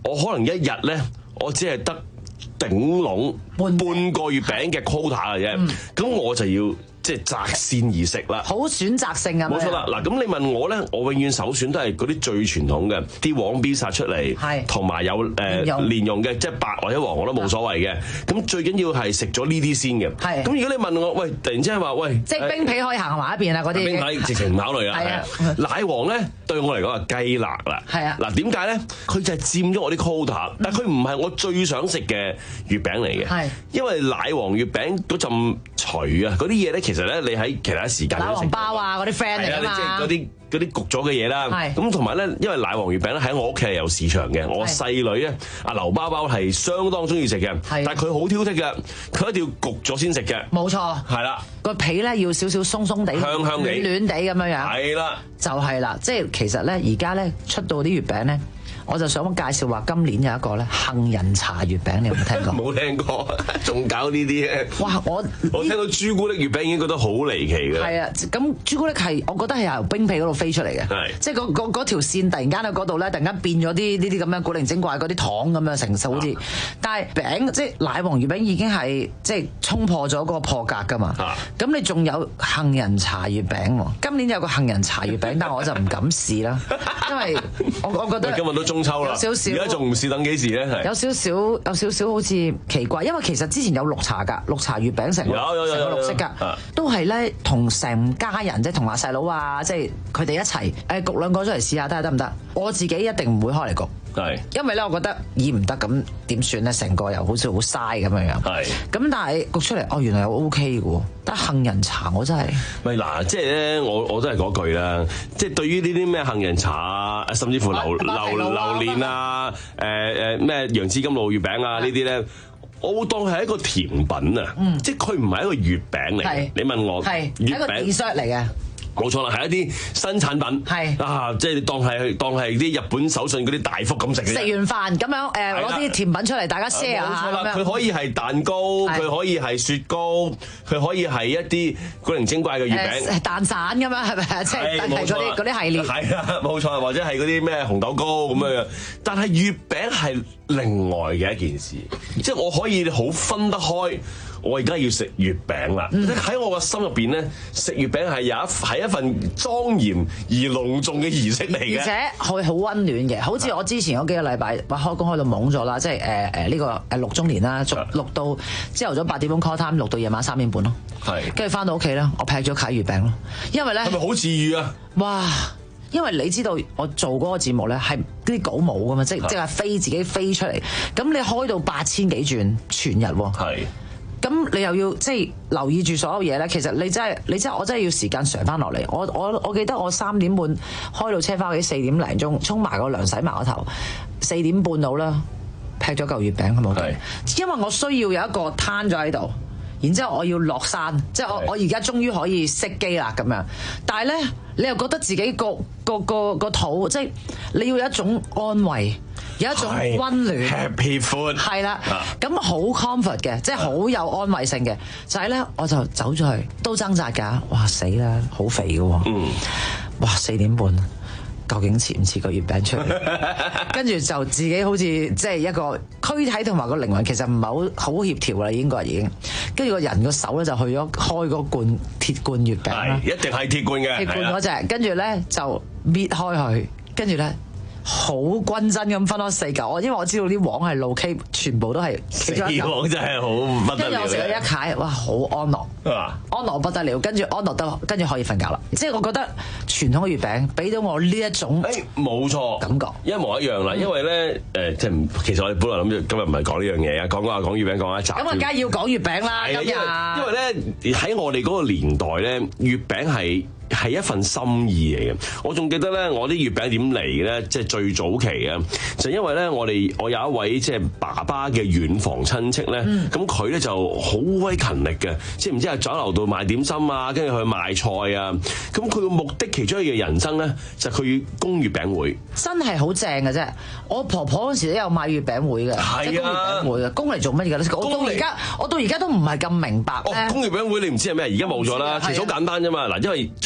我可能一日咧，我只係得頂籠半個月餅嘅 quota 嘅啫，咁、嗯、我就要。即係擇善而食啦， 好選擇性啊！ 冇錯啦，嗱咁你問我咧，我永遠首選都係嗰啲最傳統嘅，啲黃 B 殺出嚟，同埋有誒蓮蓉嘅，即係白或者黃我都冇所謂嘅。咁最緊要係食咗呢啲先嘅。係。咁如果你問我，喂，突然之間話，喂， 即係冰皮可以行埋一邊啊嗰啲。 冰皮直情唔考慮啦。係啊。奶黃咧對我嚟講係雞肋啦。係啊。嗱點解咧？佢就係佔咗我啲 quota，但係佢唔係我最想食嘅月餅嚟嘅。係。因為奶黃月餅嗰陣馀啊，嗰啲嘢咧其實咧，你喺其他時間奶黃包啊，嗰啲 friend 嚟㗎嘛， 即係嗰啲嗰啲焗咗嘅嘢啦。咁同埋咧，因為奶黃月餅咧喺我屋企係有市場嘅。我細女咧，阿劉包包係相當中意食嘅，但係佢好挑剔嘅，佢一定要焗咗先食嘅。 冇錯， 係啦， 個皮咧要少少鬆鬆地、 香香地、 暖暖地咁樣樣。 係啦， 就係啦，即係其實咧，而家咧出到啲月餅咧。我就想介紹話，今年有一個咧杏仁茶月餅，你有冇聽過？ 冇聽過，仲搞呢啲嘅。 哇！我我聽到朱古力月餅已經覺得好離奇嘅。 係啊，咁朱古力係我覺得係由冰皮嗰度飛出嚟嘅。係，即係嗰嗰嗰條線突然間喺嗰度咧，突然間變咗啲呢啲咁樣古靈精怪嗰啲糖咁樣成數好似。啊、但係餅即係奶黃月餅已經係即係衝破咗嗰個破格㗎嘛。咁、啊、你仲有杏仁茶月餅喎？今年有個杏仁茶月餅，但我就唔敢試啦，因為我我覺得今日都中秋啦，而家仲唔試等幾時咧？係有少少有少少好似奇怪，因為其實之前有綠茶㗎，綠茶月餅成個成個綠色㗎，都係咧同成家人即係同阿細佬啊，即係佢哋一齊誒焗兩個出嚟試下，睇下得唔得？我自己一定唔會開嚟焗。係，因為咧，我覺得已唔得咁點算咧？成個又好似好嘥咁樣樣。係，咁但係焗出嚟，哦，原來又 O K 嘅喎。但係杏仁茶我真係，喂嗱，即係咧，我我都係嗰句啦。即係對於呢啲咩杏仁茶啊，甚至乎榴榴榴蓮啊，誒誒咩楊枝甘露月餅啊呢啲咧，我會當係一個甜品啊。嗯，即係佢唔係一個月餅嚟。你問我係月餅 dessert 嚟嘅。冇錯啦，係一啲新產品，係啊，即係當係當係啲日本手信嗰啲大福咁食嘅。食完飯咁樣誒，攞啲甜品出嚟，大家 share 下。冇錯啦，佢可以係蛋糕，佢可以係雪糕，佢可以係一啲古靈精怪嘅月餅，蛋散咁樣係咪啊？即係嗰啲嗰啲系列。係啊，冇錯，或者係嗰啲咩紅豆糕咁樣。但係月餅係另外嘅一件事，即係我可以好分得開。我而家要食月餅啦！喺、嗯、我個心入邊咧，食月餅係有一係一份莊嚴而隆重嘅儀式嚟嘅，而且係好溫暖嘅。好似我之前嗰幾個禮拜，哇開工開到懵咗啦，即係誒誒呢個誒六週年啦，錄錄到朝頭早八點鐘 call time，錄到夜晚三點半咯。係，跟住翻到屋企咧，我劈咗契月餅咯，因為咧係咪好治癒啊？哇！因為你知道我做嗰個節目咧係啲稿冇噶嘛，即即係飛自己飛出嚟，咁你開到八千幾轉全日喎。係。咁你又要即係留意住所有嘢咧，其實你真係你真係我真係要時間上翻落嚟。我我我記得我三點半開到車翻屋企，四點零鐘沖埋個涼洗埋個頭，四點半到啦，劈咗嚿月餅咁冇？因為我需要有一個攤咗喺度，然之後我要落山，即係我我而家終於可以熄機啦咁樣。但係咧，你又覺得自己個個個個肚，即係你要有一種安慰。有一種溫暖 ，Happy Food， 係啦，咁好 comfort 嘅，即係好有安慰性嘅。就係咧，我就走咗去，都掙扎㗎。哇死啦，好肥嘅喎，嗯，哇四點半，究竟似唔似個月餅出嚟？跟住就自己好似即係一個軀體同埋個靈魂，其實唔係好好協調啦，應該已經。跟住個人個手咧就去咗開嗰罐鐵罐月餅啦，一定係鐵罐嘅，鐵罐嗰隻。跟住咧就搣開佢，跟住咧。好均真咁分咗四嚿，我因為我知道啲黃係露 K， 全部都係四黃真係好不得了。跟住我食咗一塊，哇，好安樂，啊、安樂不得了。跟住安樂得，跟住可以瞓覺啦。即係我覺得傳統嘅月餅俾到我呢一種，誒冇錯感覺，一模一樣啦。因為咧誒，即係其實我哋本來諗住今日唔係講呢樣嘢啊，講講下講月餅講一集。咁啊，梗係要講月餅啦，今日。因為咧喺我哋嗰個年代咧，月餅係。係一份心意嚟嘅，我仲記得咧，我啲月餅點嚟咧，即係最早期啊，就因為咧，我哋我有一位即係爸爸嘅遠房親戚咧，咁佢咧就好鬼勤力嘅，即係唔知喺酒樓度賣點心啊，跟住去賣菜啊，咁佢嘅目的其中一樣人生咧，就係佢要供月餅會，真係好正嘅啫！我婆婆嗰時都有賣月餅會嘅，係啊，供月餅會嘅，供嚟做乜嘢嘅？我到而家，我到而家都唔係咁明白咧。供月餅會你唔知係咩？而家冇咗啦，其實好簡單啫嘛。嗱，因為中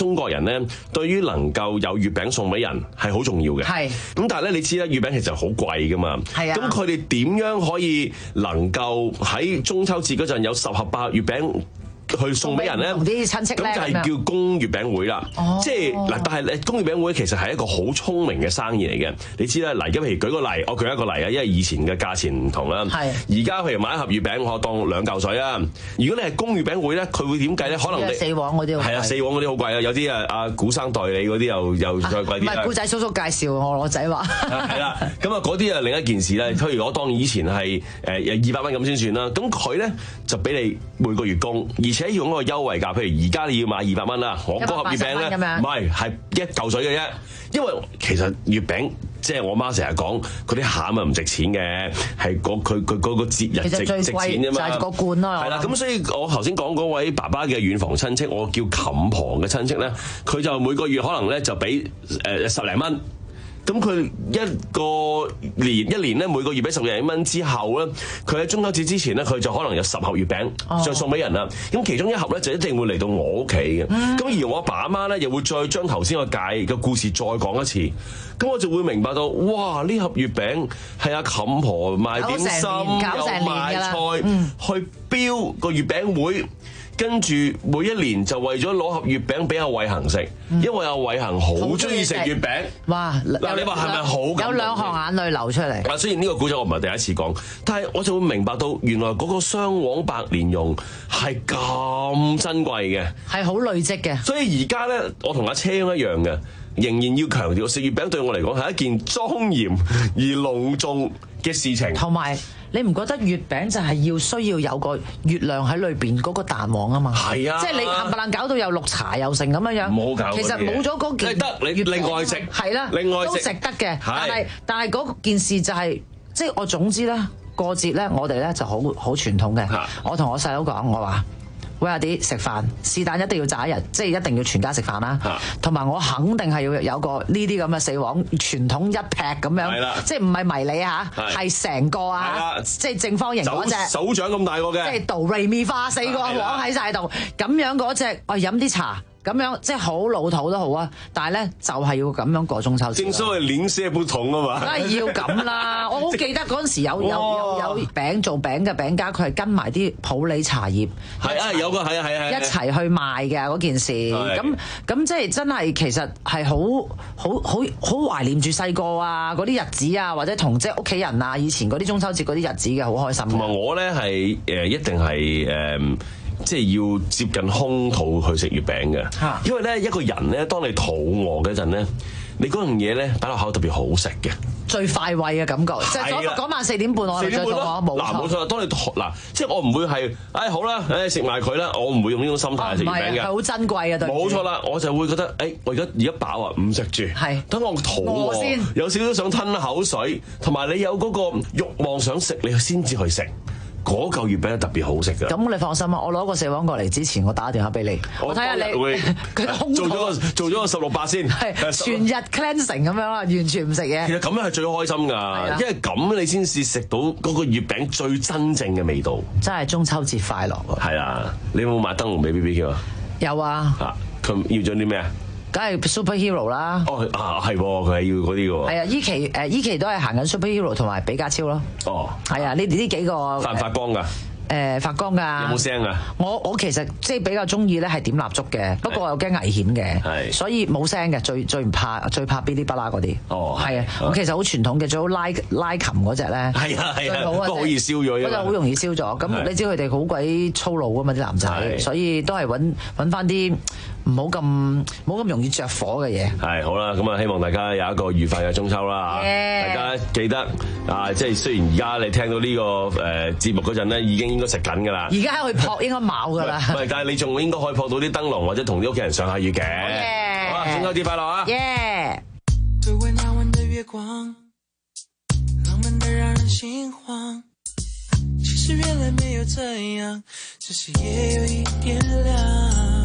中國人咧，對於能夠有月餅送俾人係好重要嘅。 係。 咁但係咧，你知啦，月餅其實好貴噶嘛。係啊。咁佢哋點樣可以能夠喺中秋節嗰陣有十盒八盒月餅去送俾人咧？ 同啲親戚咧， 咁就係叫供月餅會啦。 哦。 即係嗱，但係咧，供月餅會其實係一個好聰明嘅生意嚟嘅。你知啦，嗱，而家譬如舉個例，我舉一個例啊，因為以前嘅價錢唔同啦。係。而家譬如買一盒月餅，我當兩嚿水啊。如果你係供月餅會咧，佢會點計咧？可能你四黃嗰啲係啊，四黃嗰啲好貴啊，有啲啊阿古生代理嗰啲又又再貴啲。 唔係古仔叔叔介紹我我仔話。 係啦，咁啊嗰啲啊另一件事咧。譬如我當以前係誒二百蚊咁先算啦。咁佢咧就俾你每個月供，而且要用嗰個優惠價。譬如而家你要買二百蚊啦，我嗰盒月餅咧唔係係一嚿水嘅啫。因為其實月餅即係我媽成日講，嗰啲餡啊唔值錢嘅，係嗰佢佢嗰個節日值值錢啫嘛。就係個罐咯。係啦，咁所以我頭先講嗰位爸爸嘅遠房親戚，我叫冚婆嘅親戚咧，佢就每個月可能咧就俾誒十零蚊。咁佢一個年一年咧每個月俾十零蚊之後咧，佢喺中秋節之前咧，佢就可能有十盒月餅再送俾人啦。咁、哦、其中一盒咧就一定會嚟到我屋企嘅。咁、嗯、而我阿爸阿媽咧又會再將頭先個界嘅故事再講一次。咁我就會明白到，哇！呢盒月餅係阿冚婆賣點心又賣菜，嗯、去標個月餅會。跟住每一年就為咗攞盒月餅俾阿偉恒食，因為阿偉恒好中意食月餅。哇！嗱，你話係咪好？有兩行眼淚流出嚟。嗱，雖然呢個故仔我唔係第一次講，但係我就會明白到原來嗰個雙黃白蓮蓉係咁珍貴嘅，係好累積嘅。所以而家咧，我同阿車一樣嘅，仍然要強調食月餅對我嚟講係一件莊嚴而隆重嘅事情。同埋。你唔覺得月餅就係要需要有個月亮喺裏邊嗰個蛋黃啊嘛？係啊，即係你冚唪唥搞到有綠茶又成咁樣樣，冇搞。其實冇咗嗰件，得你另外食係啦，另外都食得嘅。但係但係嗰件事就係、是，即係我總之咧過節咧，我哋咧就好好傳統嘅。我同我細佬講，我話。喂，阿啲食飯，是但一定要擇一日，即係一定要全家食飯啦。同埋我肯定係要有個呢啲咁嘅四黃傳統一劈咁樣，即係唔係迷你嚇，係成個啊，即係正方形嗰隻，手掌咁大個嘅，即係哆唻咪花四個黃喺晒度，咁樣嗰隻，我飲啲茶。咁樣即係好老土都好啊，但係咧就係要咁樣過中秋節。正所謂臉色不同啊嘛，梗係要咁啦。我好記得嗰陣時有有有有餅做餅嘅餅家，佢係跟埋啲普洱茶葉，係啊有個係啊係啊，一齊去賣嘅嗰件事。咁咁即係真係其實係好好好好懷念住細個啊嗰啲日子啊，或者同即係屋企人啊以前嗰啲中秋節嗰啲日子嘅好開心。同埋我咧係誒一定係誒。即係要接近空肚去食月餅嘅，因為咧一個人咧，當你肚餓嗰陣咧，你嗰樣嘢咧擺落口特別好食嘅，最快胃嘅感覺。即係嗰嗰晚四點半我哋再講冇錯。嗱冇錯，當你嗱即係我唔會係，唉好啦，唉食埋佢啦，我唔會用呢種心態食月餅嘅。係好珍貴嘅對。冇錯啦，我就會覺得，誒我而家而家飽啊，唔食住，係等我肚餓先，有少少想吞口水，同埋你有嗰個慾望想食，你先至去食。嗰嚿月餅特別好食㗎。咁你放心啊，我攞個四黃過嚟之前，我打電話俾你，我睇下你佢做咗個做咗個十六八先，係全日 cleansing 咁樣啦，完全唔食嘢。其實咁樣係最開心㗎，因為咁你先至食到嗰個月餅最真正嘅味道。真係中秋節快樂喎！係啊，你有冇買燈籠俾 B B Q 啊？有啊。嚇，佢要咗啲咩啊？梗係 superhero 啦！哦啊係，佢係要嗰啲嘅喎。係啊，依期誒依期都係行緊 superhero 同埋比加超咯。哦，係啊，呢呢幾個發唔發光㗎？誒發光㗎。有冇聲啊？我我其實即係比較中意咧係點蠟燭嘅，不過我又驚危險嘅，所以冇聲嘅，最最唔怕最怕嗶哩吧啦嗰啲。哦，係啊，我其實好傳統嘅，最好拉拉琴嗰隻咧。係啊係啊，都好易燒咗。嗰隻好容易燒咗，咁你知佢哋好鬼粗魯㗎嘛啲男仔，所以都係揾揾翻啲。唔好咁冇咁容易着火嘅嘢。係好啦，咁啊希望大家有一個愉快嘅中秋啦嚇。Yeah. 大家記得啊，即係雖然而家你聽到呢、這個誒、呃、節目嗰陣咧，已經應該食緊㗎啦。而家去撲應該冇㗎啦。唔係，但係你仲應該可以撲到啲燈籠，或者同啲屋企人上下月嘅。Yeah. 好啦，中秋節快樂啊！耶！對為那晚的月光，浪漫得讓人心慌。其實原來沒有這樣，只是夜有一點亮。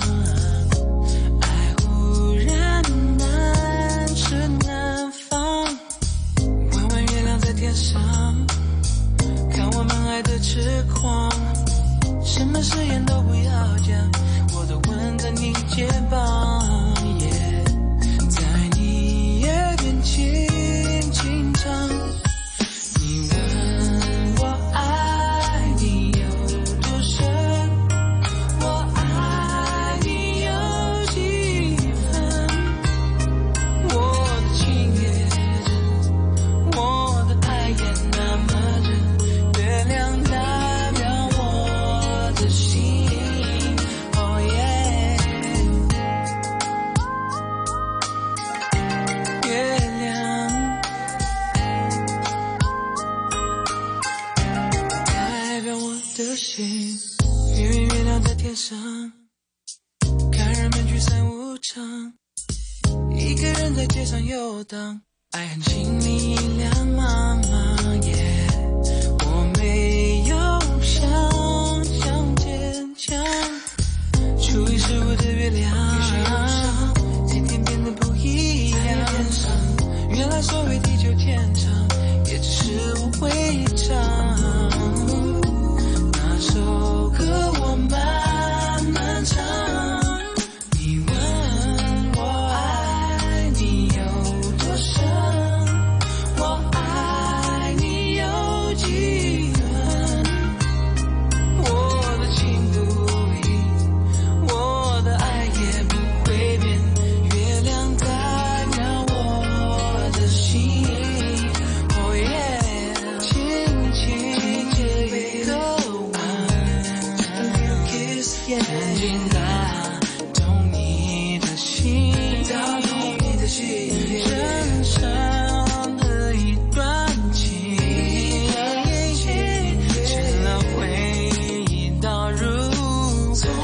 南是南方，彎彎月亮在天上，看我們愛的痴狂，什麼誓言都不要講，我都吻在你肩膀。 轻轻唱。你问我爱你有多深，我爱你有几分，我的情也真，我的爱也那么真，月亮代表我的心。Oh yeah， 月亮代表我的心，圆圆月亮在天上，看人们聚散无常，一个人在街上游荡，爱很清明亮茫茫耶，我没有想象坚强，初一十五的月亮，天天变得不一样，原来所谓地久天长，也只是我会唱，那首歌我慢慢唱。你问我爱你有多深，我爱你有几分，我的情不移，我的爱也不会变，月亮代表我的心。Oh yeah， 轻轻地渴望 ，Little kiss， 紧紧打动你的心，打动你的心，人生的一段情，成了回忆到如今。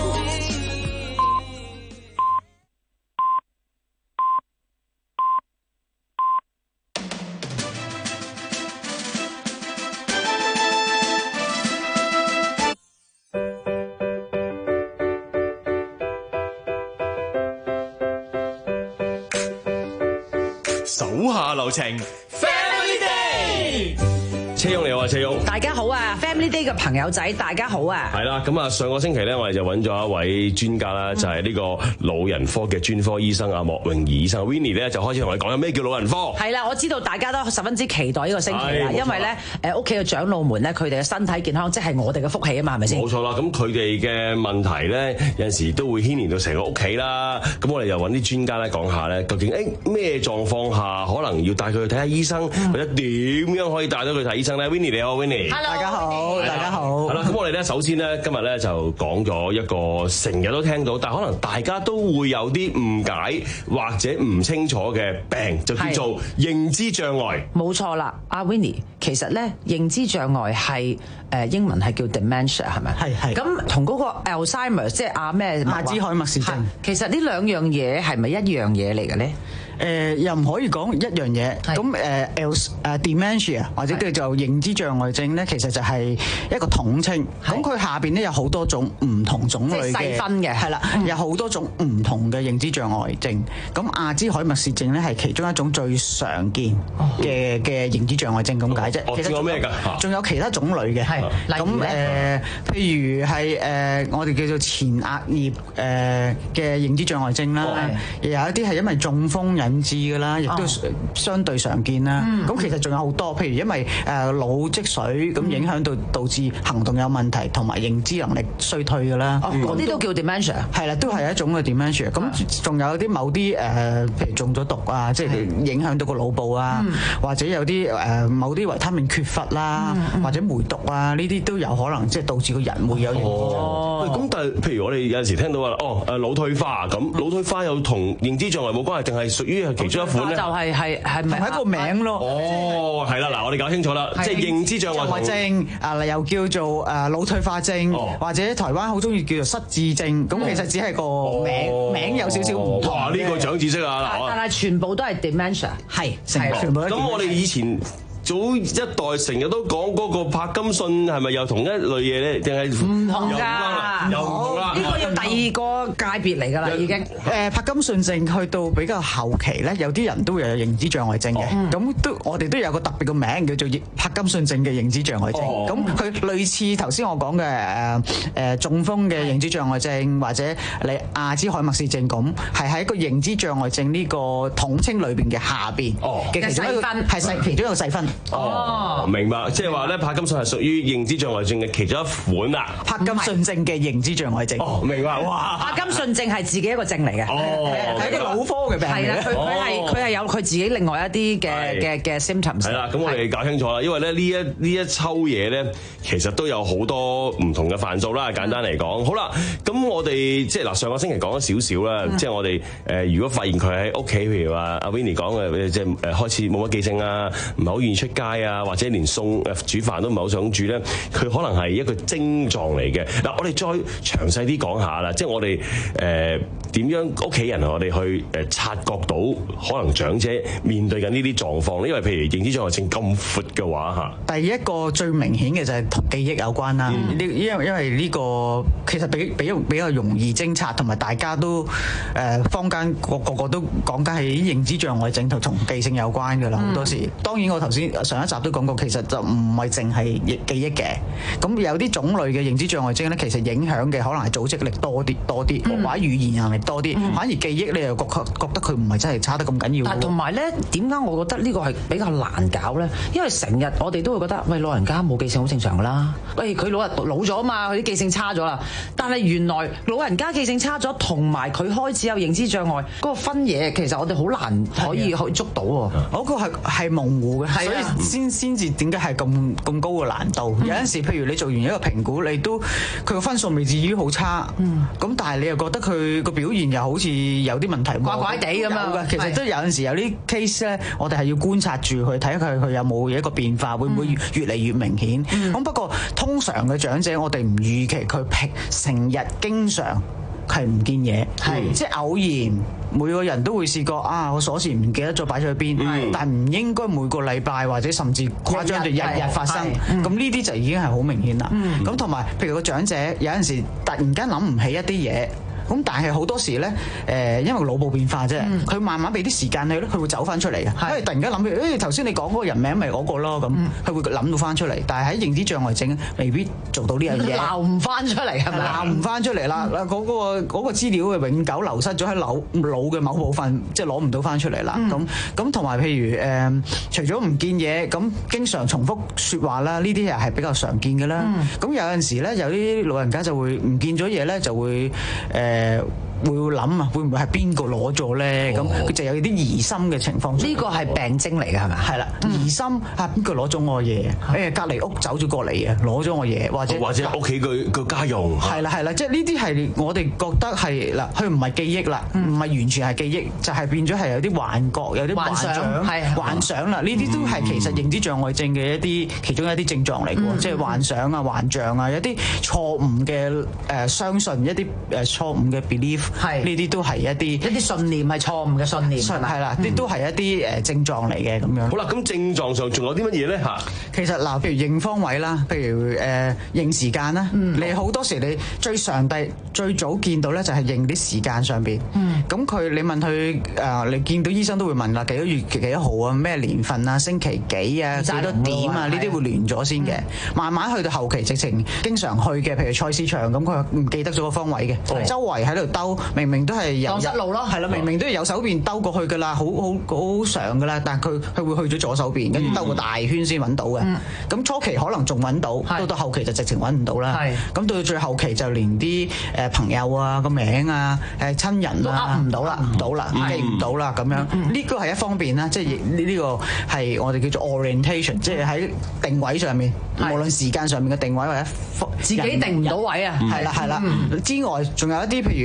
手下留情 ，Family Day。車勇你好啊，車勇。 大家好啊 ，Family Day 嘅朋友仔，大家好啊。 係啦，咁啊，上個星期咧，我哋就揾咗一位專家啦，就係呢個老人科嘅專科醫生阿莫詠儀醫生 Winnie 咧，就開始同我哋講緊咩叫老人科。 係啦，我知道大家都十分之期待呢個星期啦，因為咧誒屋企嘅長老們咧，佢哋嘅身體健康，即係我哋嘅福氣啊嘛，係咪先？ 冇錯啦，咁佢哋嘅問題咧，有陣時都會牽連到成個屋企啦。咁我哋又揾啲專家咧講下咧，究竟誒咩狀況下可能要帶佢去睇下醫生，嗯、或者點樣可以帶到佢睇醫生咧 ？Winnie 你好 ，Winnie。 大家好，大家好。 係啦，咁我哋咧首先咧今日咧就講咗一個成日都聽到，但係可能大家都會有啲誤解或者唔清楚嘅病，就叫做認知障礙。 冇錯啦，阿 Winnie，其實咧認知障礙係誒英文係叫 dementia 係咪？ 係係。 咁同嗰個 Alzheimer 即係阿咩阿茲海默氏症， 其實呢兩樣嘢係咪一樣嘢嚟嘅咧？ 誒、呃、又唔可以講一樣嘢，咁誒 Al 誒 dementia 或者叫做認知障礙症咧，其實就係一個統稱。咁佢下邊咧有好多種唔同種類嘅， 細分嘅， 係啦，有好多種唔同嘅認知障礙症。咁阿茲海默氏症咧係其中一種最常見嘅嘅認知障礙症咁解啫。 其實仲有咩㗎？ 仲有其他種類嘅，係咁誒，譬如係誒、呃、我哋叫做前額葉誒嘅認知障礙症啦，又有一啲係因為中風引引致㗎啦，亦都相對常見啦。咁、嗯、其實仲有好多，譬如因為誒腦積水咁影響到導致行動有問題，同埋認知能力衰退㗎啦。 嗰、哦、啲都叫 dementia。係啦，都係一種嘅 dementia。咁仲有啲某啲誒，譬如中咗毒啊，即係影響到個腦部啊，嗯、或者有啲誒某啲維他命缺乏啦，嗯、或者梅毒啊，呢啲都有可能即係導致個人會有認知障礙。 哦，咁但係譬如我哋有陣時聽到話，哦誒腦退化咁，腦退化又同認知障礙冇關係，定係屬於係其中一款咧？ 就係係係咪係一個名咯？ 哦，係啦，嗱，我哋搞清楚啦，即係認知障礙症啊，又叫做誒腦退化症，哦、或者台灣好中意叫做失智症。咁、哦、其實只係個名、哦、名有少少唔同。 哇！呢、呢個長知識啊！ 但係全部都係 dementia，係係全部都。 咁我哋以前早一代成日都講嗰個柏金遜係咪又同一類嘢咧？定係唔同㗎？ 又唔同啦， 呢個要第二個界別嚟㗎啦，已經。 誒柏金遜症去到比較後期咧，有啲人都會有認知障礙症嘅，咁都我哋都有個特別嘅名叫做柏金遜症嘅認知障礙症。咁佢類似頭先我講嘅誒誒中風嘅認知障礙症，或者你阿茲海默氏症咁，係喺一個認知障礙症呢個統稱裏邊嘅下邊嘅其中一個係細其中一個細分。 哦，明白，即係話咧，柏金遜係屬於認知障礙症嘅其中一款啊。 柏金遜症嘅認知障礙症。 哦，明白。哇！ 柏金遜症係自己一個症嚟嘅， 哦， 係一個腦科嘅病嚟嘅。 係啦，佢佢係佢係有佢自己另外一啲嘅嘅嘅 symptoms。 係啦，咁我哋搞清楚啦，因為咧呢一呢一抽嘢咧，其實都有好多唔同嘅範數啦。簡單嚟講，好啦，咁我哋即係嗱上個星期講咗少少啦，即係我哋誒如果發現佢喺屋企，譬如話阿 Winnie 講嘅，即係誒開始冇乜記性啊，唔係好願意出街啊，或者連餸誒煮飯都唔係好想煮咧，佢可能係一個症狀嚟嘅。嗱，我哋再詳細啲講下啦，即係我哋誒點樣屋企人我哋去誒察覺到可能長者面對緊呢啲狀況咧，因為譬如認知障礙症咁闊嘅話嚇， 第一個最明顯嘅就係同記憶有關啦。呢、嗯、因為因為呢個其實比比比較容易偵察，同埋大家都誒坊間個個個都講緊係認知障礙症同同記性有關㗎啦。好、嗯、多時當然我頭先上一集都講過，其實就唔係淨係記憶嘅。咁有啲種類嘅認知障礙症咧，其實影響嘅可能係組織力多啲多啲，嗯、或者語言能力多啲。嗯、反而記憶你又覺覺得佢唔係真係差得咁緊要。 但同埋咧，點解我覺得呢個係比較難搞咧？因為成日我哋都會覺得，喂，老人家冇記性好正常㗎啦。喂，佢老人老咗嘛，佢啲記性差咗啦。但係原來老人家記性差咗，同埋佢開始有認知障礙，嗰、嗰個分野其實我哋好難可以去捉到喎。 嗰個係係模糊嘅，所以先先至點解係咁咁高嘅難度？嗯、有陣時，譬如你做完一個評估，你都佢個分數未至於好差，咁、嗯、但係你又覺得佢個表現又好似有啲問題，怪怪地咁樣。其實都有陣時有啲 case 咧，我哋係要觀察住佢，睇佢佢有冇一個變化，會唔會越嚟越明顯？咁、嗯、不過通常嘅長者，我哋唔預期佢平成日經常係唔見嘢，係即係偶然每個人都會試過啊，我鎖匙唔記得咗擺咗去邊，但唔應該每個禮拜或者甚至誇張到日日發生。咁呢啲就已經係好明顯啦。咁同埋譬如個長者有陣時突然間諗唔起一啲嘢。咁但係好多時咧，誒、呃，因為腦部變化啫，佢、嗯、慢慢俾啲時間你咧，佢會走翻出嚟嘅。因為突然間諗起，誒頭先你講嗰個人名咪嗰個咯，咁佢、嗯、會諗到翻出嚟。但係喺認知障礙症未必做到呢樣嘢， 鬧唔翻出嚟係咪？ 鬧唔翻出嚟啦！嗱、嗯，嗰、嗰個嗰、嗰個資料永久流失咗喺腦腦嘅某部分，即係攞唔到翻出嚟啦。咁咁同埋譬如誒、呃，除咗唔見嘢，咁經常重複説話啦，呢啲又係比較常見嘅啦。咁、嗯、有陣時咧，有啲老人家就會唔見咗嘢咧，就會誒。呃誒會諗啊，會唔會係邊個攞咗咧？咁佢、oh. 就有啲疑心嘅情況。 呢個係病徵嚟嘅係咪？ 係啦，疑心啊，邊個攞咗我嘢？誒隔離屋走咗過嚟嘅，攞咗我嘢，或者或者屋企個個家用。 係啦係啦，即係呢啲係我哋覺得係嗱，佢唔係記憶啦，唔係、嗯、完全係記憶，就係、是、變咗係有啲幻覺，有啲幻想，係幻想啦。呢啲都係其實認知障礙症嘅一啲其中一啲症狀嚟嘅喎，即係、嗯、幻想啊、幻象啊，一啲錯誤嘅誒相信，一啲誒錯誤嘅 belief。係呢啲都係一啲一啲信念係錯誤嘅信念， 係啦，啲都係一啲誒症狀嚟嘅咁樣。 好啦，咁症狀上仲有啲乜嘢咧嚇？ 其實嗱，譬如認方位啦，譬如誒認時間啦，你好多時你最常第最早見到咧就係認啲時間上邊。咁佢你問佢誒，你見到醫生都會問啦，幾多月幾多號啊？咩年份啊？星期幾啊？幾多點啊？呢啲會亂咗先嘅。慢慢去到後期，直情經常去嘅，譬如菜市場咁，佢唔記得咗個方位嘅，周圍喺度兜。明明都係由失路咯， 係啦，明明都係右手邊兜過去噶啦，好好好常噶啦，但係佢佢會去咗左手邊，跟住兜個大圈先揾到嘅。咁、嗯、初期可能仲揾到，到到後期就直情揾唔到啦。咁到到最後期就連啲誒朋友啊個名啊誒親人啊都噏唔到啦， 唔到啦，記唔到啦咁樣。呢個係一方面啦，即係呢呢個係我哋叫做 orientation，即係喺定位上面，無論時間上面嘅定位或者自己定唔到位啊。 係啦係啦，之外仲有一啲譬如誒。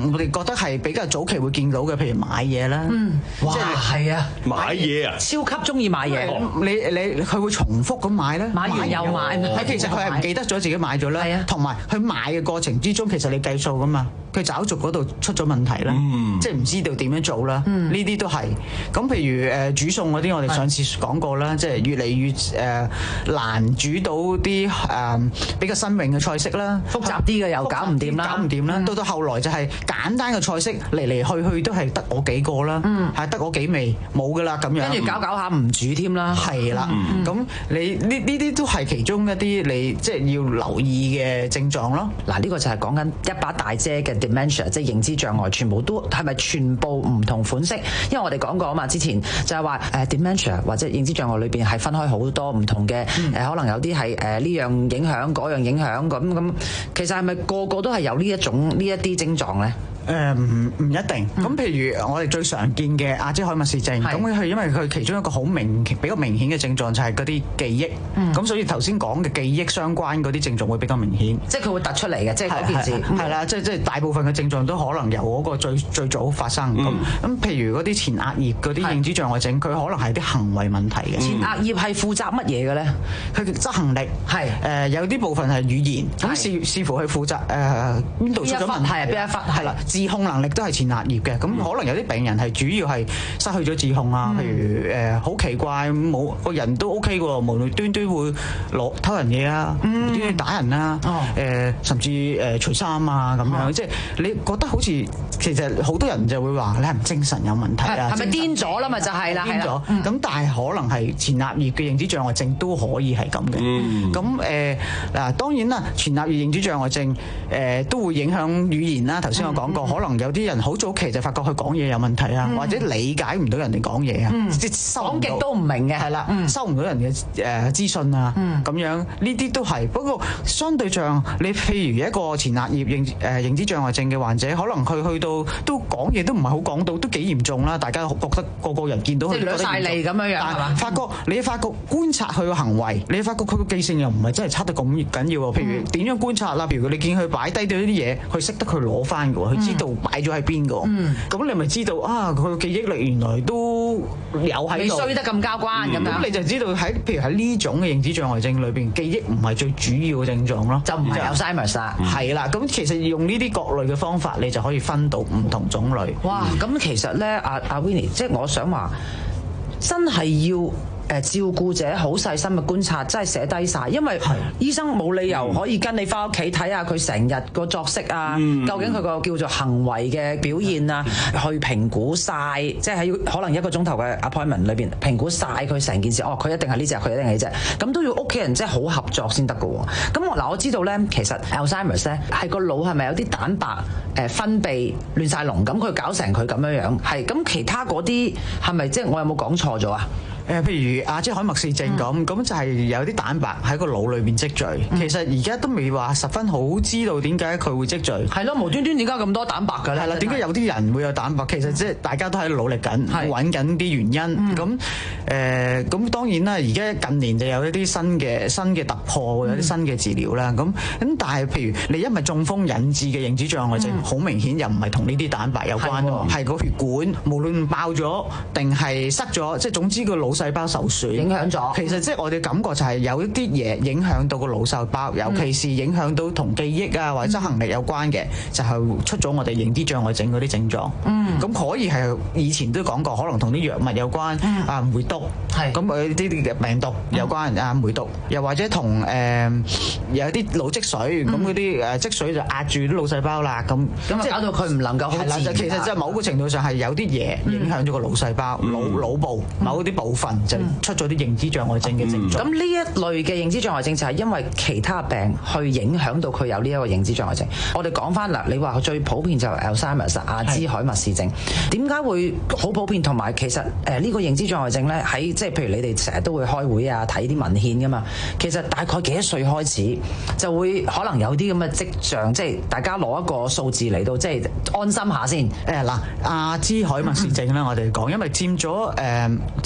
我哋覺得係比較早期會見到嘅，譬如買嘢啦， 嗯，哇，係啊， 買嘢啊， 超級中意買嘢。 你你佢會重複咁買咧， 買完又買， 係其實佢係唔記得咗自己買咗啦，同埋佢買嘅過程之中，其實你計數噶嘛，佢找續嗰度出咗問題啦，即係唔知道點樣做啦，呢啲都係。咁譬如誒煮餸嗰啲，我哋上次講過啦，即係越嚟越誒難煮到啲誒比較新穎嘅菜式啦， 複雜啲嘅又搞唔掂啦， 搞唔掂啦。到到後來就係簡單嘅菜式嚟嚟去去都係得我幾個啦，係得我幾味冇噶啦咁樣。 跟住搞搞下唔煮添啦， 係啦。咁你呢呢啲都係其中一啲你即係要留意嘅症狀咯。 嗱，呢個就係講緊一把大遮嘅 dementia， 即係認知障礙，全部都係咪全部唔同款式？因為我哋講過啊嘛，之前就係話誒 dementia 或者認知障礙裏邊係分開好多唔同嘅誒、嗯呃，可能有啲係誒呢樣影響，嗰樣影響咁咁。其實係咪個個都係有呢一種呢一啲症狀咧？ 誒唔唔一定，咁譬如我哋最常見嘅阿茲海默氏症，咁佢係因為佢其中一個好明比較明顯嘅症狀就係嗰啲記憶，咁、嗯、所以頭先講嘅記憶相關嗰啲症狀會比較明顯， 即係佢會突出嚟嘅，即係嗰件事係啦，即係即係大部分嘅症狀都可能由嗰個最最早發生，咁咁、嗯、譬如嗰啲前額葉嗰啲認知障礙症，佢可能係啲行為問題嘅。 前額葉係負責乜嘢嘅咧？ 佢嘅執行力係誒、呃、有啲部分係語言，咁視視乎佢負責誒邊度出咗問題，係邊一忽係啦。自控能力都係前額葉嘅，咁可能有啲病人係主要係失去咗自控啊，譬如誒好奇怪冇個人都 OK 嘅喎，無端端都會攞偷人嘢啊，無端端打人啊，誒甚至誒除衫啊咁樣，即係你覺得好似其實好多人就會話你係唔精神有問題啊， 係咪癲咗啦？咪就係啦， 癲咗。咁但係可能係前額葉嘅認知障礙症都可以係咁嘅。咁誒嗱當然啦，前額葉認知障礙症誒都會影響語言啦。頭先我講過，可能有啲人好早期就發覺佢講嘢有問題啊，或者理解唔到人哋講嘢啊，即係講極都唔明嘅， 係啦，收唔到人嘅誒資訊啊，咁樣呢啲都係。不過相對上，你譬如一個前額葉認誒認知障礙症嘅患者，可能佢去到都講嘢都唔係好講到，都幾嚴重啦。大家覺得個個人見到佢即係兩曬脷咁樣樣係嘛？ 發覺你發覺觀察佢嘅行為，你發覺佢嘅記性又唔係真係差得咁緊要喎。譬如點樣觀察啦？譬如你見佢擺低咗啲嘢，佢識得佢攞翻嘅喎，佢知道擺咗喺邊個。咁你咪知道啊？佢嘅記憶力原來都有喺度， 你衰得咁交關咁樣。 咁你就知道喺譬如喺呢種嘅認知障礙症裏邊，記憶唔係最主要嘅症狀咯， 就唔係 Alzheimer's 啦。 係啦，咁其實用呢啲各類嘅方法，你就可以分到唔同種類。 哇！咁其實咧，阿阿 Winnie，即係我想話，真係要。誒照顧者好細心嘅觀察，真係寫低晒，因為醫生冇理由可以跟你翻屋企睇下佢成日個作息啊，嗯、究竟佢個叫做行為嘅表現啊，嗯、去評估晒，即係喺可能一個鐘頭嘅 appointment 裏邊評估晒佢成件事。哦，佢一定係呢隻，佢一定係呢隻，咁都要屋企人即係好合作先得㗎喎。咁我嗱我知道咧，其實 Alzheimer's 咧係個腦係咪有啲蛋白誒分泌亂晒龍，咁佢搞成佢咁樣樣，係咁其他嗰啲係咪即係我有冇講錯咗啊？ 誒，譬如阿茲海默氏症咁，咁、嗯、就係有啲蛋白喺個腦裏邊積聚。嗯、其實而家都未話十分好知道點解佢會積聚。 係咯，無端端點解咁多蛋白㗎咧？ 係啦，點解有啲人會有蛋白？其實即係大家都喺度努力緊，揾緊啲原因。咁誒、嗯，咁、呃、當然啦，而家近年就有一啲新嘅新嘅突破，有啲新嘅治療啦。咁咁、嗯，但係譬如你因為中風引致嘅認知障礙症，好、嗯、明顯又唔係同呢啲蛋白有關喎，係個血管無論爆咗定係塞咗，即係總之個腦細胞受損， 影響咗。 其實即係我哋感覺就係有一啲嘢影響到個腦細胞，尤其是影響到同記憶啊或者執行力有關嘅，就係出咗我哋認知障礙症嗰啲症狀。嗯，咁可以係以前都講過，可能同啲藥物有關，嗯、啊梅毒，係咁佢啲嘅病毒有關，嗯、啊梅毒，又或者同誒、呃、有啲腦積水，咁嗰啲誒積水就壓住啲腦細胞啦，咁咁即係搞到佢唔能夠好自然。其實即係某個程度上係有啲嘢影響咗個腦細胞、嗯、腦腦部某啲部分就出咗啲認知障礙症嘅症狀。 咁呢、嗯、一類嘅認知障礙症就係因為其他病去影響到佢有呢一個認知障礙症。我哋講翻啦，你話最普遍就係 Alzheimer's 阿茲海默氏症，點解會好普遍？同埋其實誒呢個認知障礙症咧，喺即係譬如你哋成日都會開會啊睇啲文獻噶嘛，其實大概幾多歲開始就會可能有啲咁嘅跡象，即係大家攞一個數字嚟到即係安心下先。 誒嗱，阿茲海默氏症咧，我哋講，因為佔咗誒即係喺個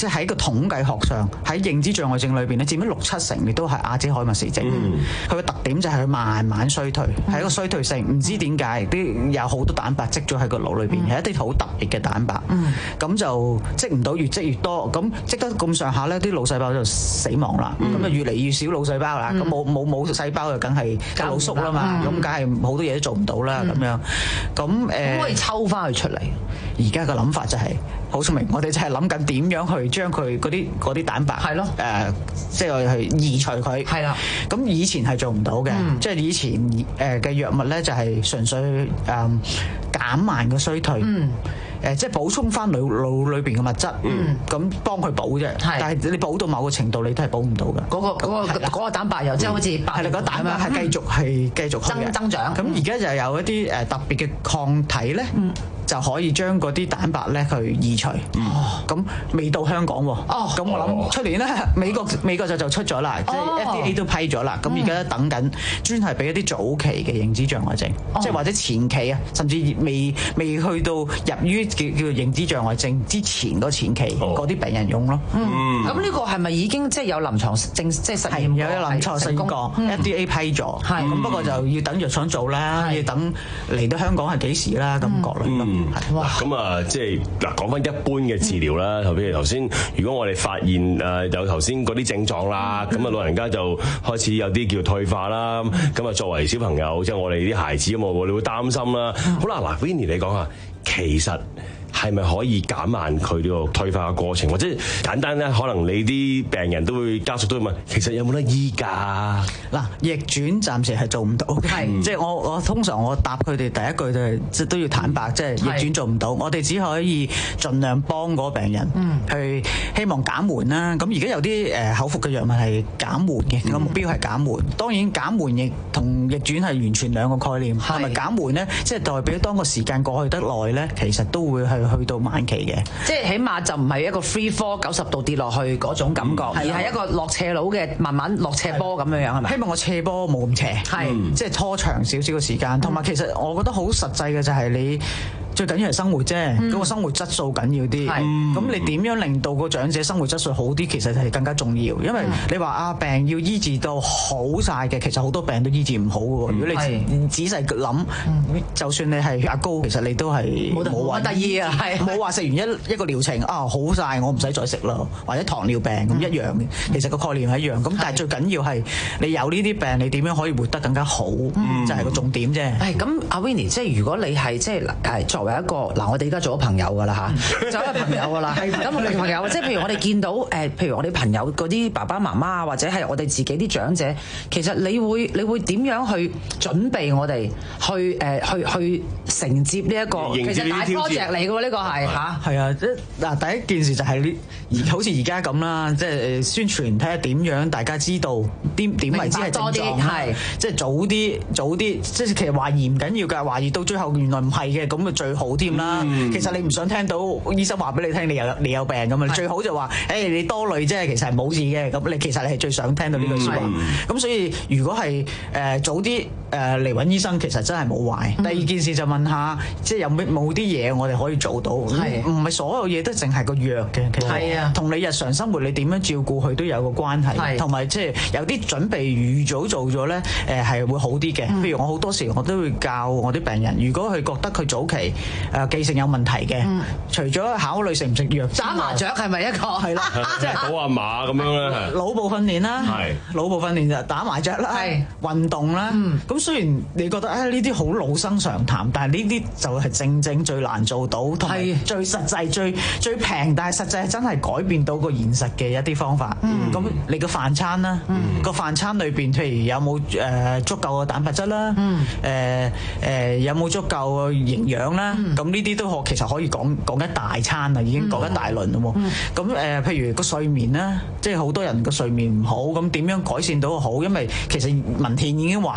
統計學上喺認知障礙症裏邊咧，佔咗六七成，亦都係亞茲海默氏症。佢嘅、嗯、特點就係佢慢慢衰退，係、嗯、一個衰退性，唔知點解啲有好多蛋白積咗喺個腦裏邊，係、嗯、一啲好特別嘅蛋白。咁、嗯、就積唔到，越積越多，咁積得咁上下咧，啲腦細胞就死亡啦。咁啊、嗯、越嚟越少腦細胞啦，咁冇冇冇細胞就梗係腦縮啦嘛，咁梗係好多嘢都做唔到啦咁、嗯、樣。咁誒， 呃、可以抽翻佢出嚟。 而家嘅諗法就係、是。好聰明，我哋就係諗緊點樣去將佢嗰啲嗰啲蛋白係咯，誒，即係去移除佢。係啦，咁以前係做唔到嘅，即係以前誒嘅藥物咧就係純粹誒減慢個衰退，誒即係補充翻腦腦裏邊嘅物質，咁幫佢補啫。但係你補到某個程度，你都係補唔到嘅。 嗰個嗰個嗰個蛋白又即係好似係啦，嗰蛋白係繼續係繼續增增長。 咁而家就有一啲誒特別嘅抗體咧。就可以將嗰啲蛋白咧去移除，咁未到香港喎，咁我諗出年咧美國美國就就出咗啦，即係 F D A 都批咗啦，咁而家等緊專係俾一啲早期嘅認知障礙症，即係或者前期啊，甚至未未去到入於叫叫做認知障礙症之前嗰前期嗰啲病人用咯。 咁呢個係咪已經即係有臨床證即係實驗過？ 有有臨床實驗過 ，F D A 批咗，咁不過就要等藥廠做啦，要等嚟到香港係幾時啦，咁各類咯。 哇！咁啊，即係嗱，講翻一般嘅治療啦。就譬如頭先，如果我哋發現誒有頭先嗰啲症狀啦，咁啊老人家就開始有啲叫退化啦。咁啊，作為小朋友，即係我哋啲孩子咁啊，你會擔心啦。好啦，嗱 ，Winnie 你講下，其實係咪可以減慢佢呢個退化嘅過程？或者簡單咧，可能你啲病人都會家屬都會問，其實有冇得醫㗎？ 嗱，逆轉暫時係做唔到嘅，係即係我我通常我答佢哋第一句就係即係都要坦白，即係逆轉做唔到，我哋只可以盡量幫嗰個病人去希望減緩啦。咁而家有啲誒口服嘅藥物係減緩嘅，個目標係減緩。當然減緩亦同逆轉係完全兩個概念。係咪減緩咧？即係代表當個時間過去得耐咧，其實都會係去到晚期嘅， 即係起碼就唔係一個 free fall 九十度跌落去嗰種感覺，而係一個落斜路嘅慢慢落斜坡咁樣樣係咪？ 希望個斜坡冇咁斜，係即係拖長少少嘅時間，同埋其實我覺得好實際嘅就係你。最緊要係生活啫，嗰、嗯、個生活質素緊要啲。咁、嗯、你點樣令到個長者生活質素好啲，其實係更加重要。因為你話啊病要醫治到好晒嘅，其實好多病都醫治唔好嘅喎。如果你仔細諗，嗯、就算你係血壓高，其實你都係冇話得醫啊，冇話食完一一個療程啊好晒，我唔使再食啦，或者糖尿病咁、嗯、一樣嘅。其實個概念係一樣。咁但係最緊要係你有呢啲病，你點樣可以活得更加好，嗯、就係個重點啫。 係咁，阿 Winnie， 即係如果你係即係誒作為一個嗱，我哋而家做咗朋友㗎啦嚇，做咗朋友㗎啦。咁我哋朋友，即係譬如我哋見到誒，譬如我哋朋友嗰啲爸爸媽媽或者係我哋自己啲長者，其實你會你會點樣去準備我哋去誒去去承接呢一個其實大 project 嚟嘅喎？呢個係嚇。 係啊，即嗱第一件事就係呢，而好似而家咁啦，即係宣傳睇下點樣大家知道點點為之係症狀，係即係早啲早啲，即係其實懷疑唔緊要㗎，懷疑到最後原來唔係嘅，咁咪最好添。嗯、其實你唔想聽到醫生話俾你聽，你有你有病咁啊！最好就話，誒、欸、你多慮啫，其實係冇事嘅。咁你其實你係最想聽到呢句説話。咁、嗯、所以如果係誒、呃、早啲誒嚟揾醫生，其實真係冇壞。嗯、第二件事就問下，即係有咩冇啲嘢我哋可以做到？唔係所有嘢都淨係個藥嘅，其實同你日常生活你點樣照顧佢都有個關係。同埋即係有啲準備預早做咗咧，誒、呃、係會好啲嘅。嗯、譬如我好多時我都會教我啲病人，如果佢覺得佢早期誒、呃記性有問題嘅，嗯、除咗考慮食唔食藥， 打麻雀係咪一個？係啦， 即係賭下馬咁樣咧。 腦部訓練啦，腦部訓練就打麻雀啦，運動啦。咁、嗯、雖然你覺得啊呢啲好老生常談，但係呢啲就係正正最難做到，同埋最實際、最最平，但係實際係真係改變到個現實嘅一啲方法。咁、嗯、你個飯餐啦，個、嗯、飯餐裏邊譬如有冇誒足夠嘅蛋白質啦，誒誒、嗯呃呃、有冇足夠嘅營養啦，咁、嗯。呢啲都可其實可以講講一大餐啦，已經講一大輪啦喎。咁誒、嗯，譬如個睡眠啦，即係好多人個睡眠唔好，咁點樣改善到好？因為其實文獻已經話㗎啦，你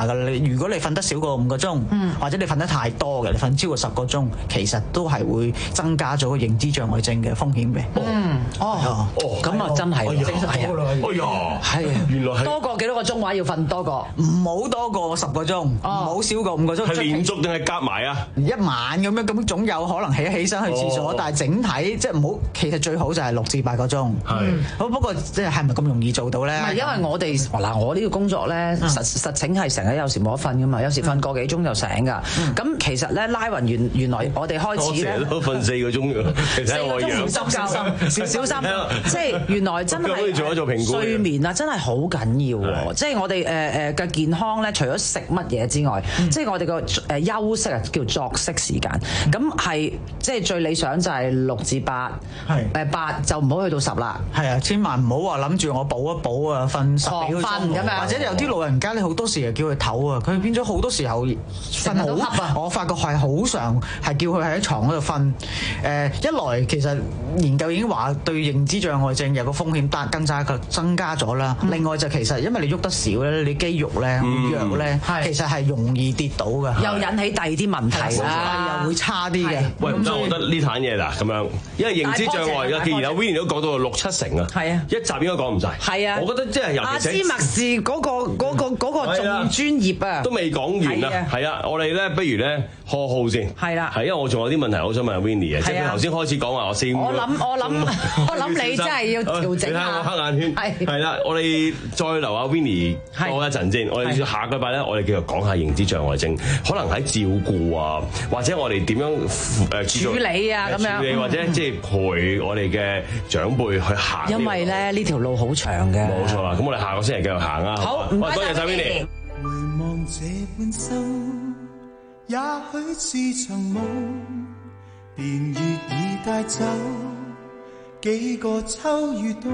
如果你瞓得少過五個鐘，嗯、或者你瞓得太多嘅，你瞓超過十個鐘，其實都係會增加咗個認知障礙症嘅風險嘅。 嗯，哦，哦，咁啊真係， 係啊， 哎呀， 係啊， 原來係多過幾多個鐘話要瞓多過， 唔好多過十個鐘，唔好少過五個鐘。 係連續定係夾埋啊？ 一晚咁樣，咁總有可能起一起身去廁所，但係整體即係唔好，其實最好就係六至八個鐘。係，好不過即係係咪咁容易做到咧？ 唔係，因為我哋嗱，我呢個工作咧，實實情係成日有時冇得瞓噶嘛，有時瞓個幾鐘就醒㗎。咁其實咧拉勻原原來我哋開始咧， 我成日都瞓四個鐘㗎，其實我樣小心小心，即係原來真係做一做評估， 睡眠啊真係好緊要喎。即係我哋誒誒嘅健康咧，除咗食乜嘢之外，即係我哋個誒休息啊叫作息時間。咁係即係最理想就係六至八，誒八就唔好去到十啦。 係啊，千萬唔好話諗住我補一補啊，瞓十幾個鐘咁樣。或者有啲老人家咧，好多時又叫佢唞啊，佢變咗好多時候瞓好啊。我發覺係好常係叫佢喺床嗰度瞓。誒一來其實研究已經話對認知障礙症有個風險增加嘅增加咗啦。嗯、另外就其實因為你喐得少咧，你肌肉咧弱咧，嗯、其實係容易跌倒㗎。 又引起第二啲問題啦， 又會差啲嘅。 喂，唔得，我覺得呢壇嘢嗱咁樣，因為認知障礙嘅，既然阿 Winnie 都講到六七成啊，係啊，一集應該講唔晒。係啊，我覺得即係尤其是阿斯麥士嗰個嗰個嗰個仲專業啊， 都未講完啊。係啊，我哋咧不如咧呵號先。係啦，係因為我仲有啲問題，我想問阿 Winnie 嘅，即係佢頭先開始講話我四五。我諗我諗我諗你真係要調整下。你睇我黑眼圈。係係啦，我哋再留下 Winnie 多一陣先。我哋下個禮拜咧，我哋繼續講下認知障礙症，可能喺照顧啊，或者我哋點樣誒處理啊咁樣， 處理或者即係陪我哋嘅長輩去行。 因為咧呢條路好長嘅。 冇錯啦，咁我哋下個星期繼續行啊。 好，唔該晒 Winnie。 回望這半生，也許是場夢，年月已帶走幾個秋與冬，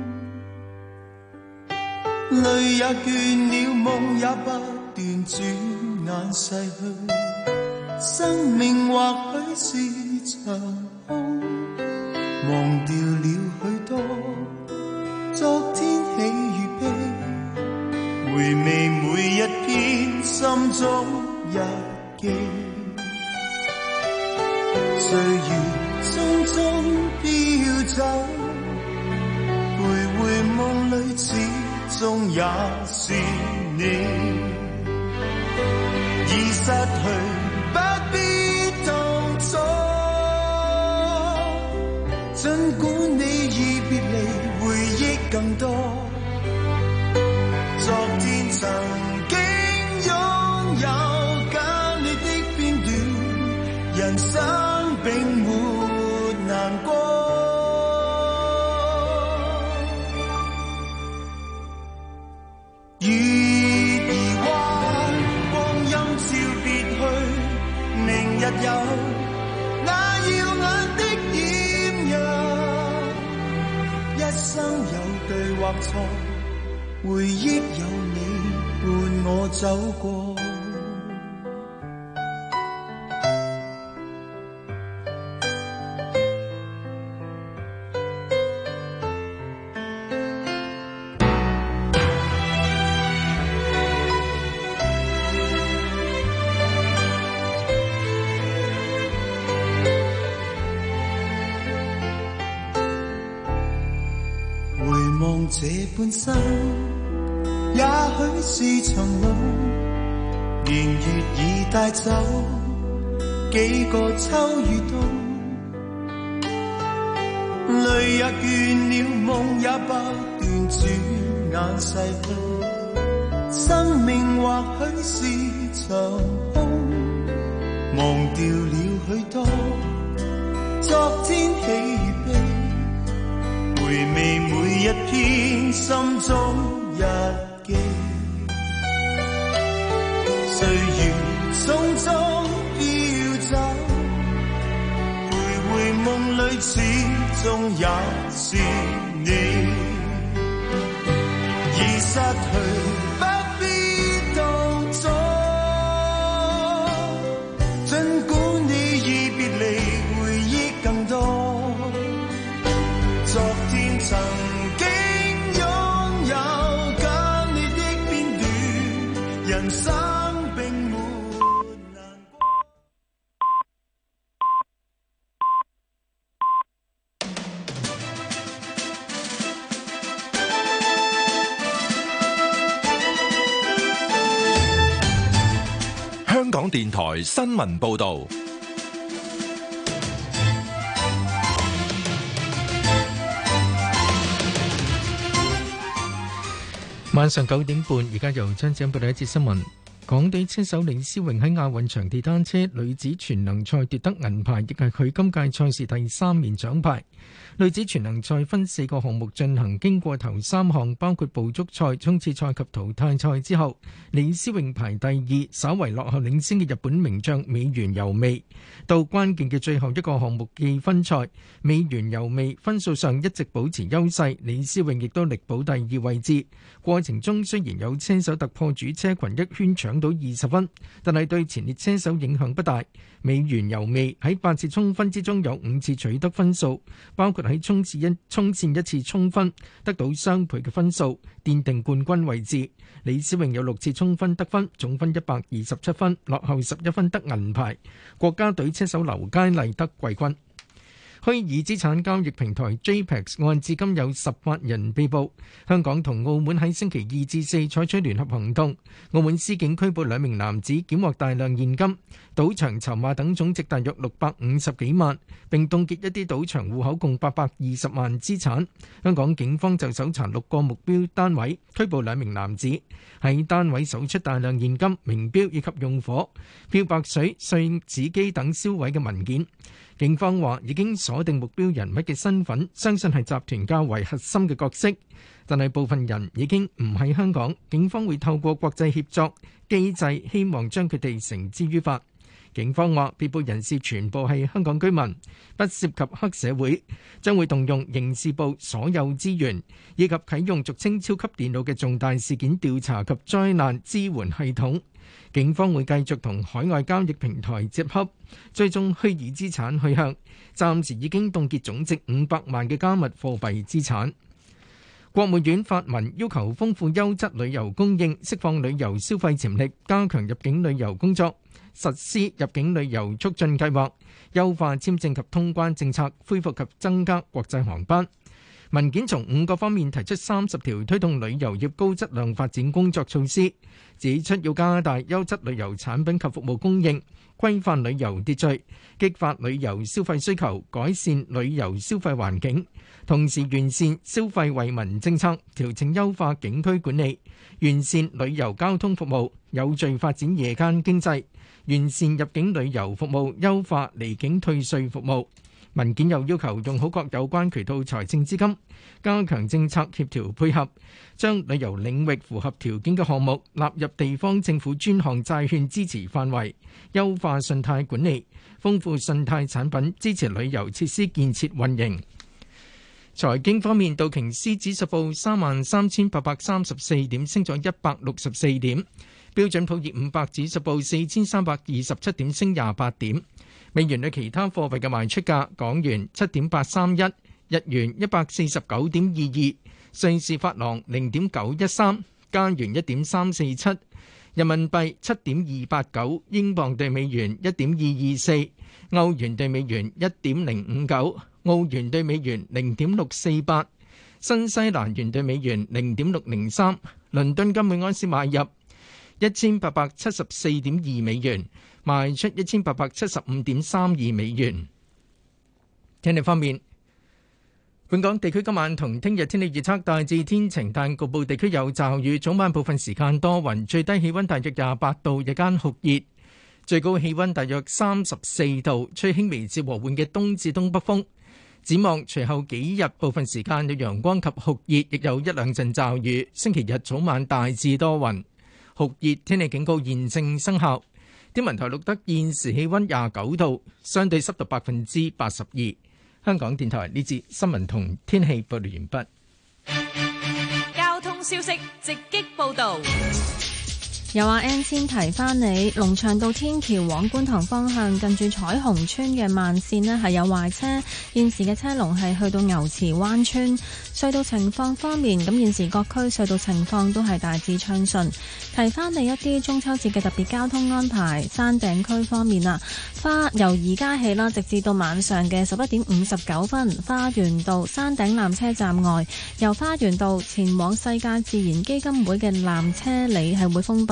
淚也倦了，夢也不斷轉眼逝去，生命或許是場空，忘掉了許多昨天喜與悲，回味每一篇心中日記，歲月匆匆飄走，徘徊夢裏始終也是你，已失去不必當初，儘管你已別離，回憶更多，昨天曾經擁有跟你的片段，人生並沒難過，月兒彎，光陰照別去，明日有那耀眼的豔陽，一生有對或錯，回憶有你伴我走過。這半生也許是場夢，年月已帶走幾個秋與冬，淚也倦了，夢也不斷轉眼逝去，生命或許是場空，忘掉了許多昨天喜與悲，回味每一篇心中日記，歲月匆匆飄走，徘徊夢裏始終也是你，已失去不必當初，儘管你已別離，回憶更多，昨天曾經擁有跟你的片段，人生香港電台新聞報導。 晚上九點半，而家由張子欣報道一節新聞。港隊車手李思穎喺亞運場地單車女子全能賽奪得銀牌，亦係佢今屆賽事第三面獎牌。女子全能賽分四個項目進行，經過頭三項包括捕捉賽、衝刺賽及淘汰賽之後，李思穎排第二，稍為落後領先嘅日本名將美原由美。到關鍵嘅最後一個項目計分賽，美原由美分數上一直保持優勢，李思穎亦都力保第二位置。過程中雖然有車手突破主車群一圈搶到二十分，但係對前列車手影響不大。美原由美喺八次衝分之中有五次取得分數，包括喺衝刺一衝線一次衝分得到雙倍嘅分數，奠定冠軍位置。李思穎有六次衝分得分，總分一百二十七分，落後十一分得銀牌。國家隊車手劉佳麗得季軍。虛擬資產交易平台 J P E X 案至今有十八人被捕，香港同澳門喺星期二至四採取聯合行動，澳門司警拘捕兩名男子，檢獲大量現金、賭場籌碼等總值大約六百五十幾萬，並凍結一啲賭場戶口共八百二十萬資產。香港警方就搜查六個目標單位，拘捕兩名男子，喺單位搜出大量現金、名錶以及用火、漂白水、碎紙機等銷毀嘅文件。警方話已經鎖定目標人物嘅身份，相信係集團較為核心嘅角色，但係部分人已經唔喺香港，警方會透過國際協作機制，希望將佢哋繩之於法。警方話被捕人士全部係香港居民，不涉及黑社會，將會動用刑事部所有資源，以及啟用俗稱超級電腦嘅重大事件調查及災難支援系統。警方會繼續同海外交易平台接洽，追蹤虛擬資產去向，暫時已經凍結總值五百萬嘅加密貨幣資產。國務院發文要求豐富優質旅遊供應，釋放旅遊消費潛力，加強入境旅遊工作，實施入境旅遊促進計劃，優化簽證及通關政策，恢復及增加國際航班。文件從五個方面提出三十條推動旅遊業高質量發展工作措施，指出要加大優質旅遊產品及服務供應，規範旅遊秩序，激發旅遊消費需求，改善旅遊消費環境，同時完善消費惠民政策，調整優化景區管理，完善旅遊交通服務，有序發展夜間經濟，完善入境旅遊服務，優化離境退稅服務。文件又要求用好各有關渠道財政資金，加強政策協調配合，將旅遊領域符合條件嘅項目納入地方政府專項債券支持範圍，優化信貸管理，豐富信貸產品，支持旅遊設施建設運營。財經方面，道瓊斯指數報三萬三千八百三十四點，升咗一百六十四點；標準普爾五百指數報四千三百二十七點，升廿八點。美元對其他貨幣嘅賣出價：港元七點八三一，日元一百四十九點二二，瑞士法郎零點九一三，加元一點三四七，人民幣七點二八九，英鎊對美元一點二二四，歐元對美元一點零五九，澳元對美元零點六四八，新西蘭元對美元零點六零三。倫敦金每盎司買入一千八百七十四點二美元，賣出一千八百七十五點三二美元。天氣方面，本港地區今晚同聽日天氣預測大致天晴，但局部地區有驟雨。早晚部分時間多雲，最低氣溫大約廿八度，日間酷熱，最高氣溫大約三十四度，吹輕微至和緩嘅東至東北風。展望隨後幾日部分時間有陽光及酷熱，亦有一兩陣驟雨。星期日早晚大致多雲，酷熱天氣警告現正生效。天文台錄得現時氣溫廿九度，相對濕度百分之八十二。香港電台呢節新聞同天氣報道完畢。 交通消息直擊報道。 有阿 N 先提翻你，龍翔道天橋往觀塘方向近住彩虹村嘅慢線呢係有壞車，現時嘅車龍係去到牛池灣村。隧道情況方面，咁現時各區隧道情況都係大致暢順。提翻你一啲中秋節嘅特別交通安排，山頂區方面啊，花由而家起啦，直至到晚上嘅十一點五十九分，花園道山頂纜車站外，由花園道前往世界自然基金會嘅纜車里係會封閉。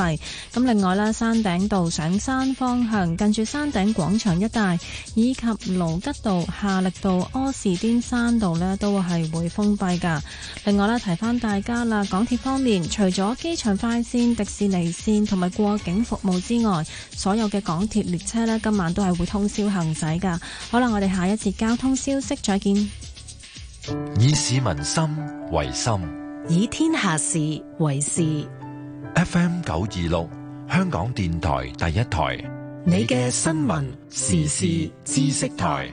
閉。咁另外啦，山頂道上山方向近住山頂廣場一帶，以及盧吉道、夏力道、柯士甸山道呢都係會封閉噶。另外咧，提翻大家啦，港鐵方面除咗機場快線、迪士尼線同埋過境服務之外，所有嘅港鐵列車呢今晚都係會通宵行駛噶。好啦，我哋下一節交通消息再見。 以市民心為心， 以天下事為事。 F M 九二六，香港電台第一台， 你嘅新聞時事知識台。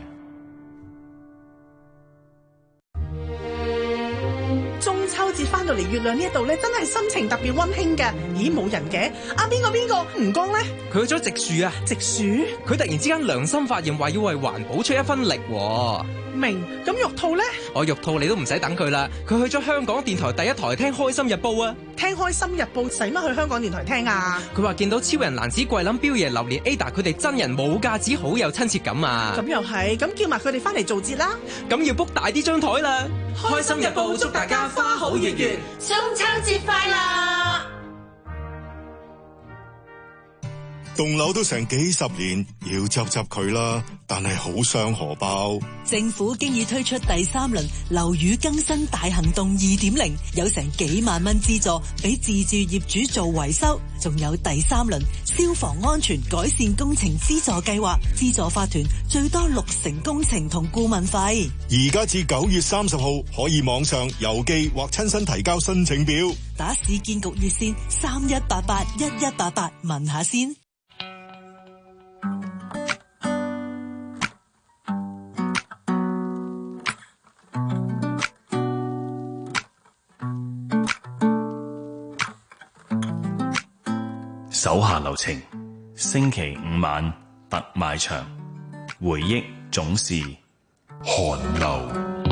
中秋節翻到嚟月亮呢一度咧，真係心情特別溫馨嘅。咦，冇人嘅？啊，邊個邊個？吳剛咧？ 佢去咗植樹啊！ 植樹？ 佢突然之間良心發現，話要為環保出一分力。 明，咁玉兔咧？ 我玉兔你都唔使等佢啦，佢去咗香港電台第一台聽《開心日報》啊！ 聽《開心日報》使乜去香港電台聽啊？ 佢話見到超人男子桂林、彪爺、榴蓮、Ada 佢哋真人冇架子，好有親切感啊！ 咁又係，咁叫埋佢哋翻嚟做節啦！ 咁要 book 大啲張台啦！《開心日報》祝大家花好月圓， 中秋節快樂！ 棟樓都成幾十年，要執執佢啦，但係好傷荷包。 政府經已推出第三輪樓宇更新大行動二點零，有成幾萬蚊資助俾自住業主做維修，仲有第三輪消防安全改善工程資助計劃，資助法團最多六成工程同顧問費。 而家至九月三十號可以網上、郵寄或親身提交申請表。 打市建局熱線三一八八一一八八問下先。 手下留情，星期五晚特賣場，回憶總是寒流。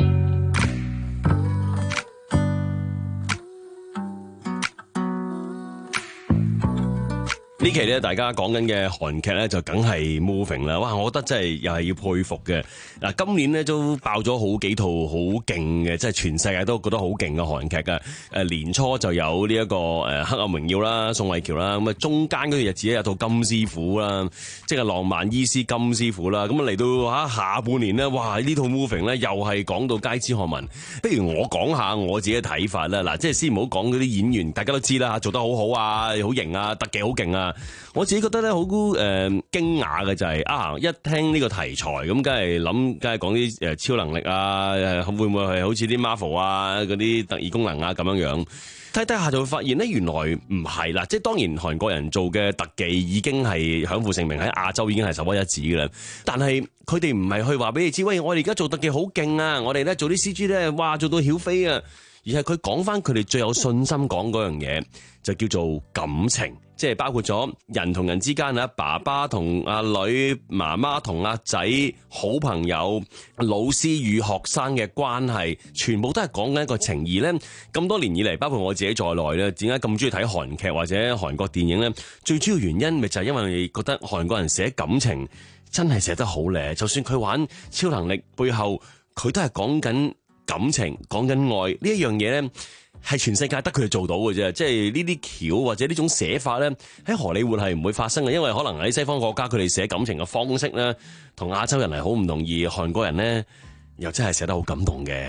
呢期咧，大家講緊嘅韓劇咧，就梗係 Moving 啦。哇，我覺得真係又係要佩服嘅。嗱，今年咧都爆咗好幾套好勁嘅，即係全世界都覺得好勁嘅韓劇㗎。誒，年初就有呢一個誒《黑暗榮耀》啦，宋慧喬啦。咁啊，中間嗰段日子咧有套金師傅啦，即係浪漫醫師金師傅啦。咁啊嚟到嚇下半年咧，哇！呢套 Moving 咧又係講到街知巷聞。不如我講下我自己嘅睇法啦。嗱，即係先唔好講嗰啲演員，大家都知啦，做得好好啊，好型啊，特技好勁啊。我自己覺得咧好誒驚訝嘅就係、是、啊，一聽呢個題材咁，梗係諗，梗係講啲誒超能力啊，誒會唔會係好似啲 Marvel 啊嗰啲特異功能啊咁樣樣？睇睇下就會發現咧，原來唔係啦。即係當然韓國人做嘅特技已經係享負盛名，喺亞洲已經係首屈一指嘅啦。但係佢哋唔係去話俾你知，喂，我哋而家做特技好勁啊！我哋咧做啲 C G 咧，哇，做到曉飛啊！而係佢講翻佢哋最有信心講嗰樣嘢，就叫做感情，即係包括咗人同人之間啊，爸爸同阿女、媽媽同阿仔、好朋友、老師與學生嘅關係，全部都係講緊一個情義咧。咁多年以嚟，包括我自己在內咧，點解咁中意睇韓劇或者韓國電影咧？最主要原因咪就係因為覺得韓國人寫感情真係寫得好咧。就算佢玩超能力，背後佢都係講緊感情，講緊愛呢一樣嘢咧，係全世界得佢哋做到嘅啫。即係呢啲橋或者呢種寫法咧，喺荷里活係唔會發生嘅，因為可能喺西方國家佢哋寫感情嘅方式咧，同亞洲人係好唔同，而韓國人咧又真係寫得好感動嘅。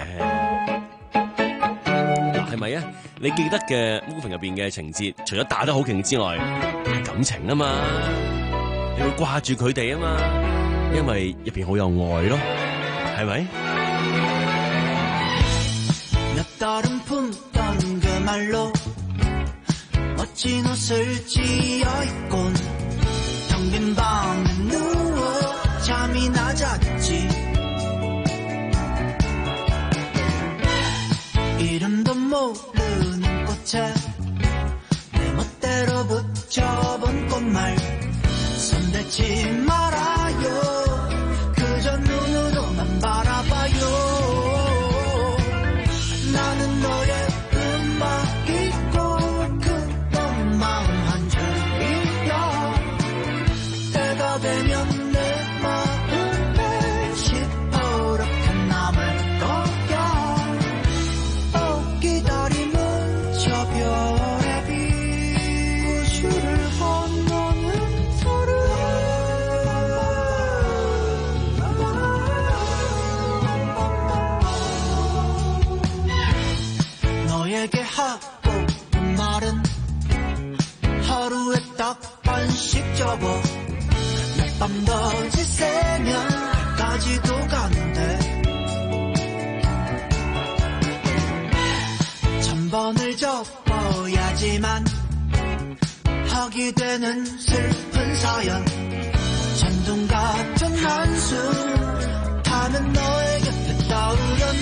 嗱，係咪啊？你記得嘅 Moving 入邊嘅情節，除咗打得好勁之外，係感情啊嘛，你會掛住佢哋啊嘛，因為入邊好有愛咯，係咪？ 떨음 품던 그 말로 멋진 옷을 쥐어입곤 텅 빈 방에 누워 잠이 낮았지 이름도 모르는 꽃에 내 멋대로 붙여본 꽃말 손대지 말아요 그저 눈으로만 바라봐요 나는 너의 음악이고 그런 마음 한 줄이야 때가 되면 내 마음에 시퍼렇게 남을 거야 어 기다림은 저 별의 빛 우주를 밤도 지새면까지도 가는데 천 번을 접어야지만 하게 되는 슬픈 사연 천둥 같은 한숨 타는 너의 곁에 떠오르나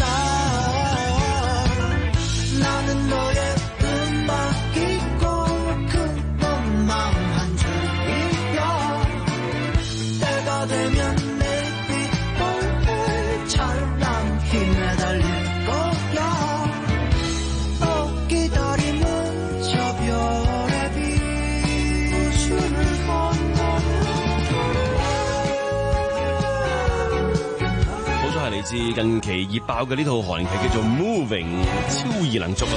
나는 너의 음악이고 그런 마음 한 줄이야 때가 되면 내 빗볼처럼 힘에 달릴 거야 또 기다림은 저 별의 빛을 好彩係嚟自近期熱爆嘅呢套韓劇叫做《Moving》超異能族啊！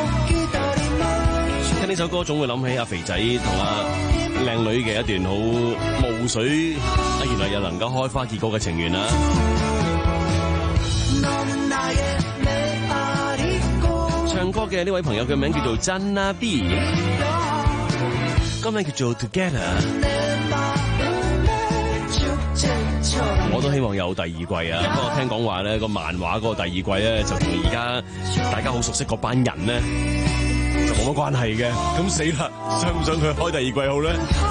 聽呢首歌總會諗起阿肥仔同阿靚女嘅一段好霧水啊，原來又能夠開花結果嘅情緣啊！唱歌嘅呢位朋友嘅名叫做真啊 B， 歌名叫做 Together。我都希望有第二季啊！不過聽講話咧，個漫畫嗰個第二季咧，就同而家大家好熟悉嗰班人咧，就冇乜關係嘅。咁死啦！想唔想佢開第二季好咧？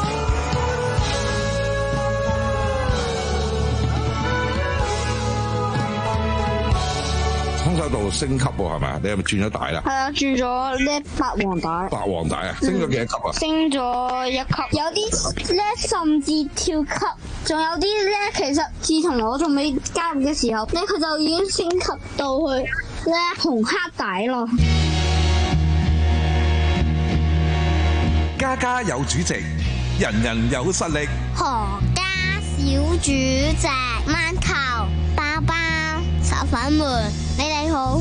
空手道升級喎，係咪？你係咪轉咗帶啦？ 係啊，轉咗呢八黃帶。 八黃帶啊，升咗幾多級啊？ 升咗一級，有啲咧甚至跳級，仲有啲咧其實自從我仲未加入嘅時候咧，佢就已經升級到去咧紅黑帶咯。 家家有主席，人人有實力。 何家小主席，饅頭包包炒粉們，你哋好。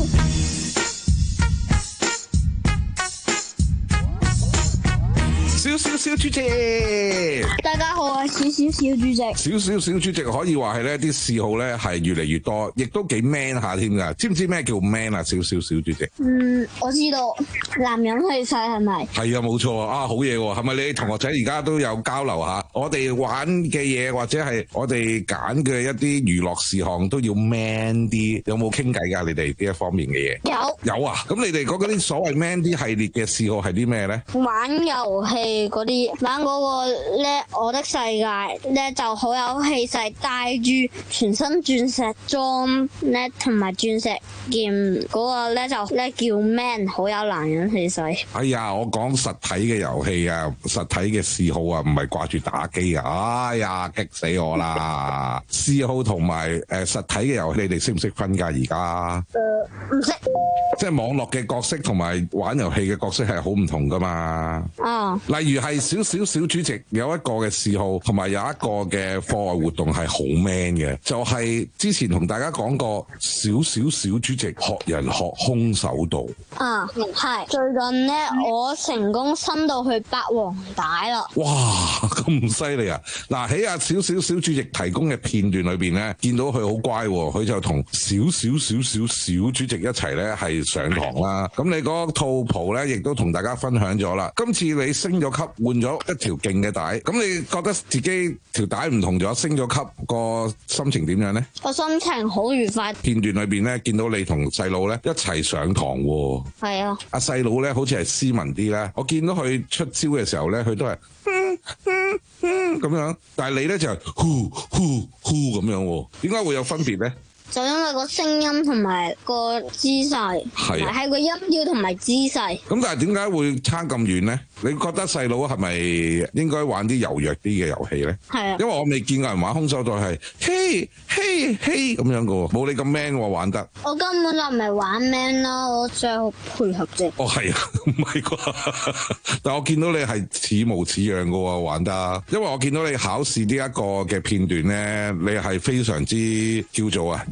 少少小主席， 大家好，我係少少小主席。 少少小主席可以話係咧啲嗜好咧係越嚟越多，亦都幾 man 下添㗎。知唔知咩叫 man 啊？少少小主席。 嗯，我知道，男人氣勢係咪？ 係啊，冇錯啊！啊，好嘢喎！係咪你同學仔而家都有交流下？我哋玩嘅嘢或者係我哋揀嘅一啲娛樂事項都要 man 啲。有冇傾偈㗎？你哋呢一方面嘅嘢？有。有啊！咁你哋嗰啲所謂 man 啲系列嘅嗜好係啲咩咧？ 玩遊戲。嗰啲玩嗰個咧，我的世界咧就好有氣勢，帶住全身鑽石裝咧，同埋鑽石劍嗰個咧就咧叫 man， 好有男人氣勢。 哎呀，我講實體嘅遊戲啊，實體嘅嗜好啊，唔係掛住打機啊！哎呀，激死我啦！嗜好同埋誒實體嘅遊戲，你哋識唔識分㗎？而家誒唔識。 即係網絡嘅角色同埋玩遊戲嘅角色係好唔同㗎嘛。 啊。 例如係少少小主席有一個嘅嗜好，同埋有一個嘅課外活動係好 man 嘅，就係、是、之前同大家講過少少小主席學人學空手道。 啊，係最近呢，我成功升到去八黃帶啦。 哇，咁犀利啊！嗱，喺阿少少小主席提供嘅片段裏邊咧，見到佢好乖，佢就同少少少少小主席一齊咧係上堂啦。咁你嗰套袍咧，亦都同大家分享咗啦。今次你升咗級，換咗一條勁嘅帶，咁你覺得自己條帶唔同咗，升咗級，個心情點樣呢？ 個心情好愉快。 片段裏邊咧，見到你同細佬咧一齊上堂喎。 係啊。 阿細佬咧好似係斯文啲咧，我見到佢出招嘅時候咧，佢都係嗯嗯嗯咁樣，但係你咧就係呼呼呼咁樣喎，點解會有分別咧？ 就因為個聲音同埋個姿勢，係係個音調同埋姿勢。 咁但係點解會差咁遠咧？你覺得細佬係咪應該玩啲柔弱啲嘅遊戲咧？ 係啊， 因為我未見過人玩空手道係嘿嘿嘿咁樣嘅喎，冇你咁 man 喎玩得。 我根本就唔係玩 man 啦，我最後配合啫。 哦，係啊，唔係啩？但係我見到你係似模似樣嘅喎玩得，因為我見到你考試呢一個嘅片段咧，你係非常之叫做啊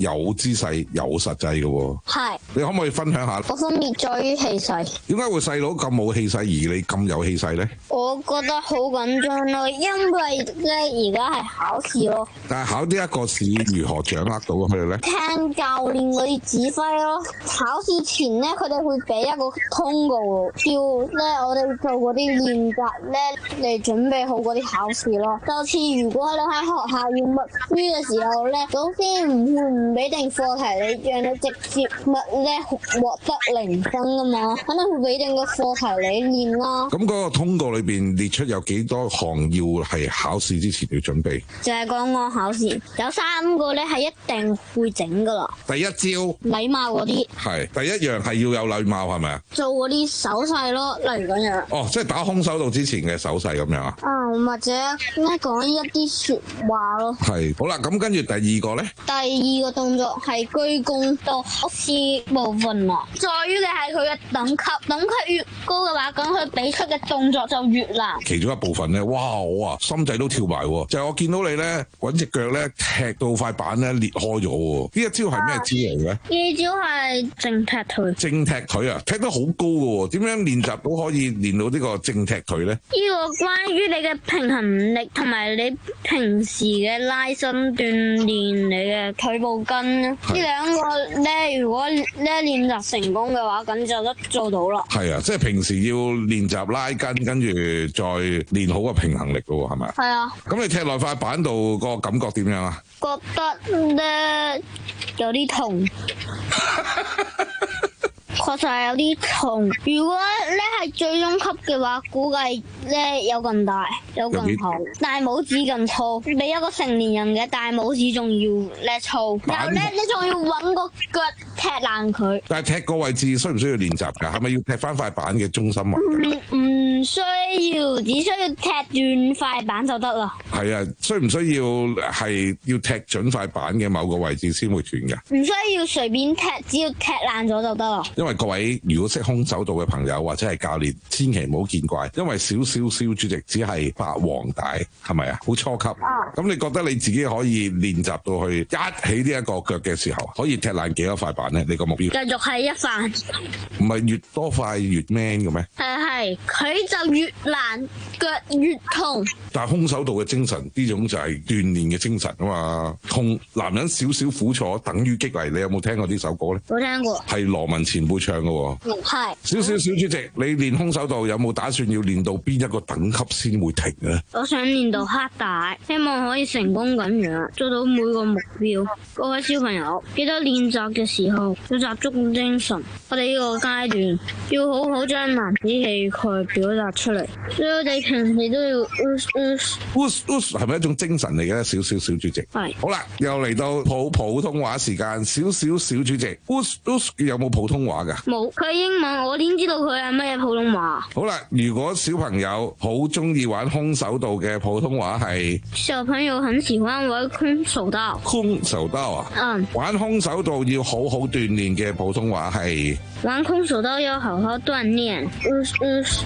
有姿勢有實際嘅喎。 係。 你可唔可以分享下？ 我分別在於氣勢。 點解會細佬咁冇氣勢，而你咁有氣勢咧？ 我覺得好緊張咯，因為咧而家係考試咯。 但係考呢一個試如何掌握到佢哋咧？ 聽教練嗰啲指揮咯。考試前咧，佢哋會俾一個通告，叫咧我哋做嗰啲練習咧嚟準備好嗰啲考試咯。就似如果你喺學校要默書嘅時候咧，老師唔會唔俾定課題你，讓你直接默咧獲得零分噶嘛，肯定會俾定個課題你練啦。 咁嗰個通告裏邊列出有幾多項要係考試之前要準備？ 就係講講考試，有三個咧係一定會整噶啦。 第一招禮貌嗰啲係第一樣係要有禮貌係咪啊？ 做嗰啲手勢咯，例如咁樣。 哦，即係打空手道之前嘅手勢咁樣啊？ 啊、嗯，或者咧講一啲說話咯。 係好啦，咁跟住第二個咧？ 第二個動作係居功到考試部分啦，在於嘅係佢嘅等級，等級越高嘅話，咁佢俾出嘅動作就越難。 其中一部分咧，哇！我啊心仔都跳埋，就係我見到你咧搵隻腳咧踢到塊板咧裂開咗。呢一招係咩招嚟嘅？ 呢招係正踢腿。 正踢腿啊，踢得好高嘅，點樣練習到可以練到呢個正踢腿咧？ 呢個關於你嘅平衡力同埋你平時嘅拉伸鍛煉你嘅腿部筋呢兩個咧，如果咧練習成功嘅話，咁就得做到啦。係啊，即係平時要練習拉筋，跟住再練好個平衡力咯，係咪？ 係啊。咁你踢落塊板度個感覺點樣啊？ 覺得咧有啲痛。確實係有啲痛。如果咧係最終級嘅話，估計咧有咁大，有咁厚，大拇指咁粗，比一個成年人嘅大拇指仲要咧粗。然後咧，你仲要揾個腳踢爛佢。 但係踢個位置需唔需要練習㗎？係咪要踢翻塊板嘅中心位？ 唔唔需要，只需要踢斷塊板就得啦。 係啊，需唔需要係要踢準塊板嘅某個位置先會斷㗎？ 唔需要隨便踢，只要踢爛咗就得啦。 因為各位如果識空手道嘅朋友或者係教練，千祈唔好見怪，因為少少蕭主席只係白黃帶，係咪啊？好初級。咁、啊、你覺得你自己可以練習到去一起呢一個腳嘅時候，可以踢爛幾多塊板呢？你個目標？ 繼續係一塊。 唔係越多塊越 man 嘅咩？ 係係，佢就越難，腳越痛。 但係空手道嘅精神，呢種就係鍛煉嘅精神啊嘛。痛，男人少少苦楚等於激勵。你有冇聽過呢首歌咧？ 冇聽過。係羅文前輩唱嘅喎。 係。 少少小主席，你練空手道有冇打算要練到邊一個等級先會停咧？ 我想練到黑帶，希望可以成功咁樣做到每個目標。各位小朋友，記得練習嘅時候要集中精神。我哋呢個階段要好好將男子氣概表達出嚟，所以我哋平時都要 us us us us 係咪一種精神嚟嘅？少少小主席係。好啦，又嚟到普普通話時間，少少小主席 us us 有冇普通話噶？ 冇，佢英文，我點知道佢係乜嘢普通話？ 好啦，如果小朋友好中意玩空手道嘅普通話係， 小朋友很喜歡玩空手道。 空手道啊？嗯。玩空手道要好好鍛煉嘅普通話係， 玩空手道要好好鍛煉。us us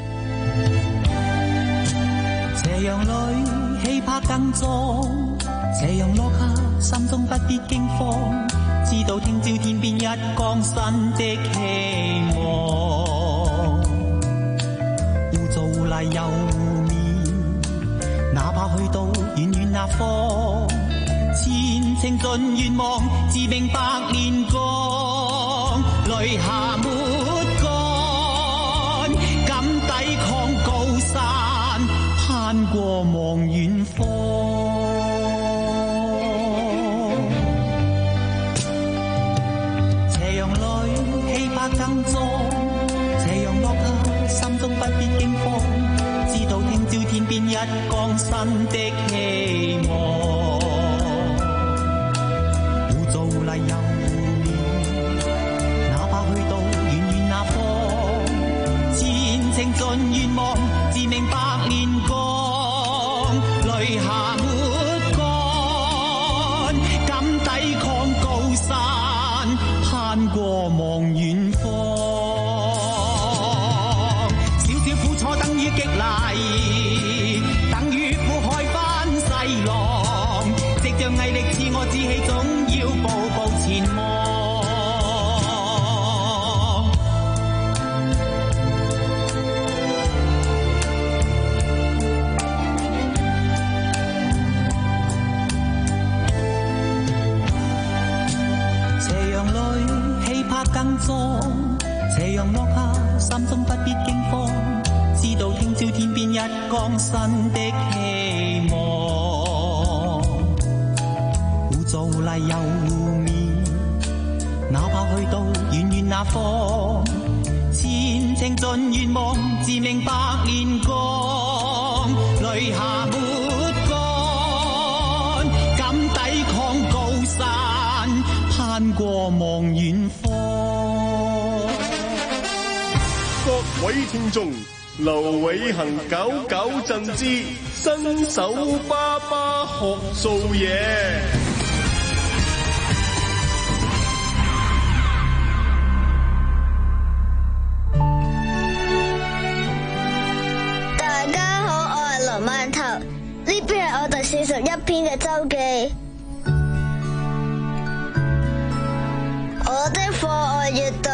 斜陽裏氣魄更壯，斜陽落下心中不必驚慌，知道聽朝天邊一光新的希望。污糟泥又面，哪怕去到遠遠那方，前程盡願望，自命百年光，淚下沒乾，敢抵抗高山，攀過望遠方。斜陽裏氣魄更壯，斜陽落下心中不必驚慌，知道聽朝天邊一光新的希望。污糟泥又面，哪怕去到遠遠那方，前程盡願望，自命百年光，淚下沒乾，敢抵抗高山，攀過望遠方。少少苦楚等於激勵，等於苦海翻細浪，藉着毅力自我志氣，總要步步前連望。斜陽裏氣魄更壯，斜陽落下心中不必驚慌，知道聽朝天邊一光新的希望。互助互勵又互勉，哪怕去到遠遠那方，前程盡願望，自命百年光，淚下沒乾，敢抵抗高山，攀過望遠方。 各位聽眾，劉偉恒九九震之新手爸爸學做嘢。 大家好，我係劉饅頭，呢篇係我第四十一篇嘅周記。我的課外閱讀。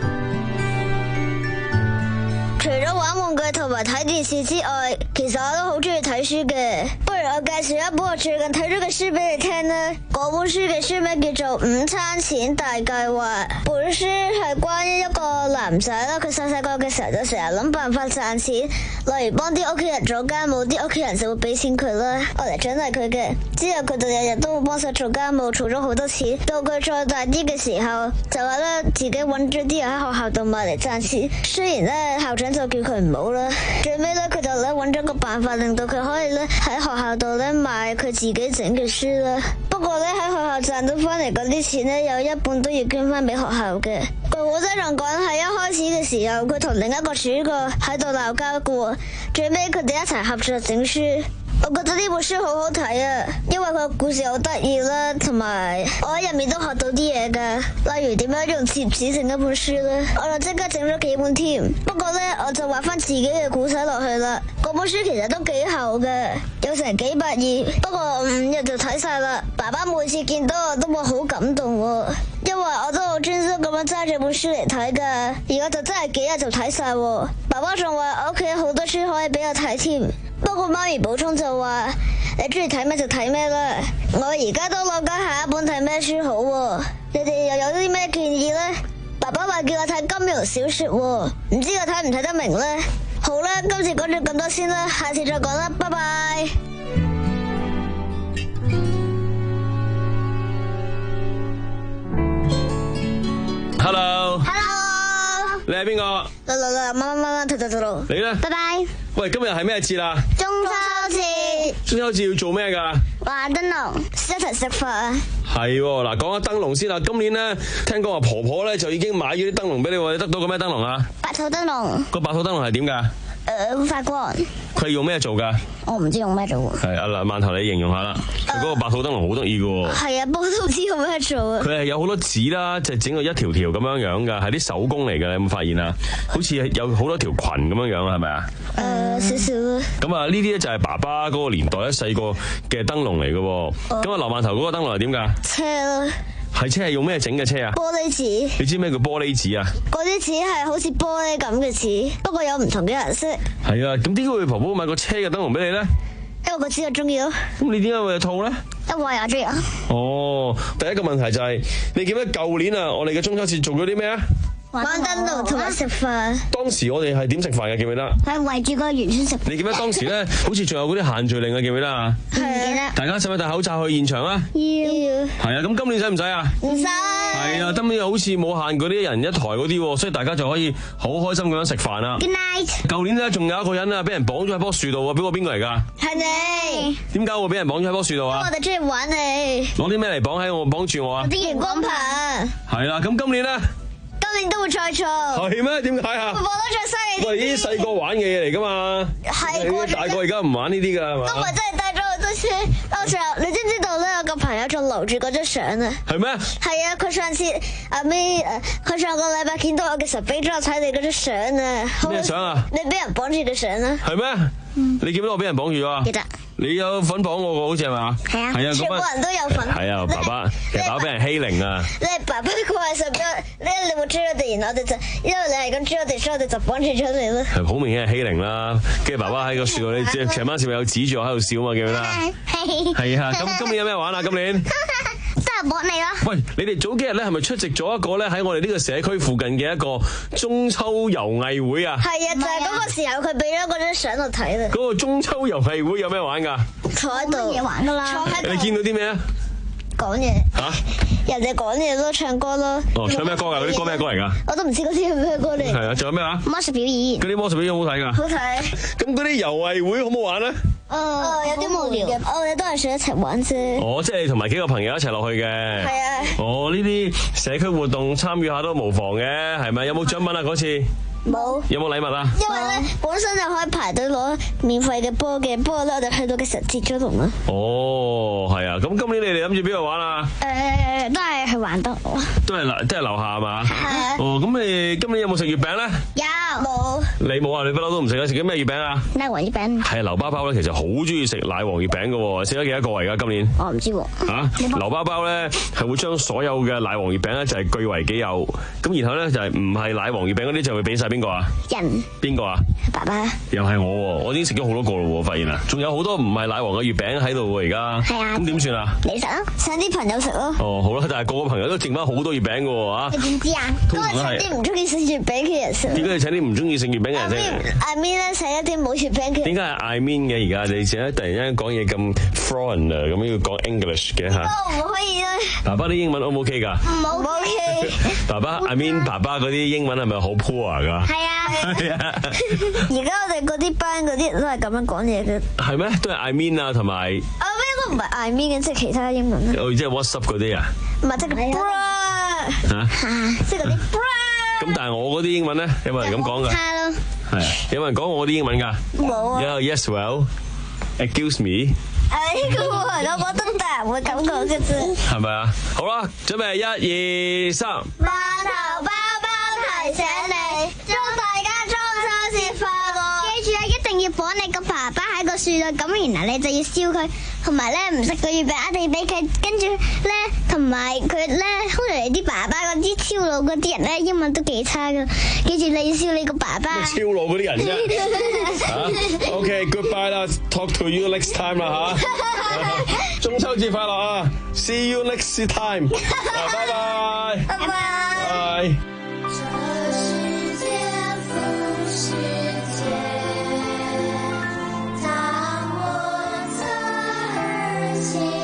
除咗玩玩具同埋睇電視之外，其實我都好中意睇書嘅。不如我介紹一本我最近睇咗嘅書俾你聽啦。嗰本書嘅書名叫做《午餐錢大計劃》。本書係關於一個男仔啦，佢細細個嘅時候就成日諗辦法賺錢，例如幫啲屋企人做家務，啲屋企人就會俾錢佢啦，我嚟獎勵佢嘅。之後佢就日日都會幫手做家務，儲咗好多錢。到佢再大啲嘅時候，就話咧自己揾咗啲嘢喺學校度賣嚟賺錢。雖然咧校長就叫佢唔好啦，最尾咧佢就咧揾咗個辦法，令到佢可以咧喺學校度咧賣佢自己整嘅書啦。不過咧喺學校賺到翻嚟嗰啲錢咧，有一半都要捐翻俾學校嘅。據古仔仲講喺一開始嘅時候，佢同另一個主角喺度鬧交過，最尾佢哋一齊合作整書。我覺得呢本書好好睇啊，因為佢個故事好得意啦，同埋我喺入面都學到啲嘢噶，例如點樣用貼紙整一本書咧，我就即刻整咗幾本添。不過咧，我就畫翻自己嘅故仔落去啦。嗰本書其實都幾厚嘅，有成幾百頁，不過我五日就睇晒啦。爸爸每次見到我都會好感動喎，因為我都好專心咁樣揸住本書嚟睇噶，而我就真係幾日就睇晒。爸爸仲話我屋企好多書可以俾我睇添。不過媽咪補充就話你中意睇咩就睇咩啦。我而家都諗緊下一本睇咩書好喎，你哋又有啲咩建議呢？爸爸話叫我睇金庸小說喎，唔知我睇唔睇得明呢？好啦，今次講咗咁多先啦，下次再講啦，拜拜。 Hello。 Hello。 你係邊個？ 來來來，媽媽媽媽，兔兔兔兔。 你咧？ 拜拜。 喂，今日係咩節啊？ 中秋節。 中秋節要做咩噶？ 玩燈籠，一齊食飯。 係嗱，講下燈籠先啦。今年咧，聽講話婆婆咧就已經買咗啲燈籠俾你，你得到個咩燈籠啊？ 白兔燈籠。個白兔燈籠係點噶？ 誒，會發光。 佢係用咩做噶？ 我唔知用咩做喎。 係阿嗱，饅頭你形容下啦。佢嗰個白兔燈籠好得意噶喎。係啊，不過都唔知用咩做啊。 佢係有好多紙啦，就整個一條條咁樣樣噶，係啲手工嚟嘅。你有冇發現啊？好似有好多條裙咁樣樣啊，係咪啊？ 誒，少少啦。 咁啊，呢啲咧就係爸爸嗰個年代咧細個嘅燈籠嚟嘅。咁啊，劉饅頭嗰個燈籠係點噶？ 車咯。 係車係用咩整嘅車啊？ 玻璃紙。 你知咩叫玻璃紙啊？ 嗰啲紙係好似玻璃咁嘅紙，不過有唔同嘅顏色。 係啊，咁點解會婆婆買個車嘅燈籠俾你咧？ 因為個紙我中意咯。 咁你點解會有套咧？ 因為我中意。 哦，第一個問題就係、是、你記得舊年啊，我哋嘅中秋節做咗啲咩啊？ 玩燈籠同埋食飯。 當時我哋係點食飯嘅？記唔記得？ 係圍住個圓圈食。 你記唔記得當時咧，好似仲有嗰啲限聚令啊？記唔記得啊？ 係啊。 大家使唔使戴口罩去現場啊？ 要。 係啊，咁今年使唔使啊？ 唔使。 係啊，今年好似冇限嗰啲人一台嗰啲，所以大家就可以好開心咁樣食飯啊。 Good night。 舊年咧仲有一個人啊，俾人綁咗喺棵樹度啊，俾個邊個嚟㗎？係你。點解會俾人綁咗喺棵樹度啊？ 我哋中意玩你。攞啲咩嚟綁喺我綁住我啊？ 啲熒光棒。係啦，咁今年咧？ 今年都會再做。 係咩？點解啊？ 會放得最犀利。 喂，呢啲細個玩嘅嘢嚟㗎嘛。係。你大個而家唔玩呢啲㗎係嘛？ 都唔係真係帶咗好多次。當時你知唔知道咧？我個朋友仲留住嗰張相啊。係咩？係啊，佢上次阿咪誒，佢上個禮拜見到我嘅時候，俾咗我睇你嗰張相啊。 咩相啊？ 你俾人綁住嘅相啊。 係咩？嗯。你見到我俾人綁住啊？ 記得。 你有份綁我個好似係嘛？ 係啊， 係啊， 全部人都有份。 係啊，爸爸，其實爸爸俾人欺凌啊！ 你係爸爸掛上邊，你你會追我哋，然後我哋就因為你係咁追我哋，所以我哋就綁住咗你咯。 係好明顯係欺凌啦！跟住爸爸喺個樹度，你知成班小朋友指住我喺度笑嘛，記唔記得？係係啊！咁今年有咩玩啊？今年都係綁你咯。 喂，你哋早幾日咧係咪出席咗一個咧喺我哋呢個社區附近嘅一個中秋遊藝會啊？ 係啊，就係嗰個時候佢俾咗嗰張相我睇啦。 嗰個中秋遊藝會有咩玩㗎？ 坐喺度嘢玩㗎啦。坐喺度。 你見到啲咩啊？ 講嘢。嚇？人哋講嘢咯，唱歌咯。 哦，唱咩歌㗎？嗰啲歌咩歌嚟㗎？ 我都唔知嗰啲係咩歌嚟。 係啊，仲有咩啊？ 魔術表演。 嗰啲魔術表演好睇㗎。 好睇。 咁嗰啲遊藝會好唔好玩咧？ 哦，有啲無聊。我哋都係想一齊玩啫。 哦，即係你同埋幾個朋友一齊落去嘅。 係啊。 哦，呢啲社區活動參與下都無妨嘅，係咪？有冇獎品啊？嗰次？ 冇。 有冇禮物啊？ 因為咧本身就可以排隊攞免費嘅波嘅，不過咧我哋去到嘅時候截咗龍啦。 哦，係啊，咁今年你哋諗住邊度玩啊？ 誒，都係去玩得。 都係樓，都係樓下係嘛？ 係。 哦，咁你今年有冇食月餅咧？ 有。冇。你冇啊？你不嬲都唔食啊？食緊咩月餅啊？ 奶黃月餅。 係啊，劉包包咧其實好中意食奶黃月餅嘅喎，食咗幾多個啊？而家今年？ 我唔知喎。 嚇？劉包包咧係會將所有嘅奶黃月餅咧就係據為己有，咁然後咧就係唔係奶黃月餅嗰啲就會俾晒邊個啊？ 人。 邊個啊？ 爸爸。 又係我喎，我已經食咗好多個咯喎，發現啊，仲有好多唔係奶黃嘅月餅喺度喎，而家。係啊。咁點算啊？ 你食啊？請啲朋友食咯。 哦，好啦，但係個個朋友都剩翻好多月餅嘅喎，啊。 你點知啊？都係請啲唔中意食月餅嘅人食。 點解你請啲唔中意食月餅嘅人食 ？I mean 咧，請一啲冇月餅嘅。 點解係 I mean 嘅而家？你成日突然間講嘢咁 foreign 咁要講 English 嘅嚇？ 都唔可以啊！ 爸爸啲英文 O 唔 OK 㗎？ 唔 OK。 爸爸 I mean 爸爸嗰啲英文係咪好 poor 㗎？ 係啊。係啊。而家我哋嗰啲班嗰啲都係咁樣講嘢嘅。 係咩？都係 I mean 啊，同埋。I mean 都唔係 I mean 嘅，即係其他英文啦。 哦，即係 What's up 嗰啲啊？ 唔係，即係 bra。嚇？即係嗰啲 bra。 咁但係我嗰啲英文咧，有冇人咁講㗎？ 係咯。 係啊，有冇人講我啲英文㗎？ 冇啊。 有 Yes well, excuse me。 誒，呢個我覺得大人會咁講嘅啫。 係咪啊？好啦，準備一二三。 碼頭包包提醒你，祝大家中秋節快樂！記住啊，一定要綁你個爸爸喺個樹度，咁然後你就要燒佢，同埋咧唔食個月餅，一定要俾佢。跟住咧，同埋佢咧，通常你啲爸爸嗰啲超老嗰啲人咧，英文都幾差噶。記住你要燒你個爸爸。 超老嗰啲人啫。嚇 ，OK，goodbye 啦 ，talk to you next time 啦嚇。中秋節快樂啊 ！See you next time。拜拜。 拜拜。 拜。 当我侧耳倾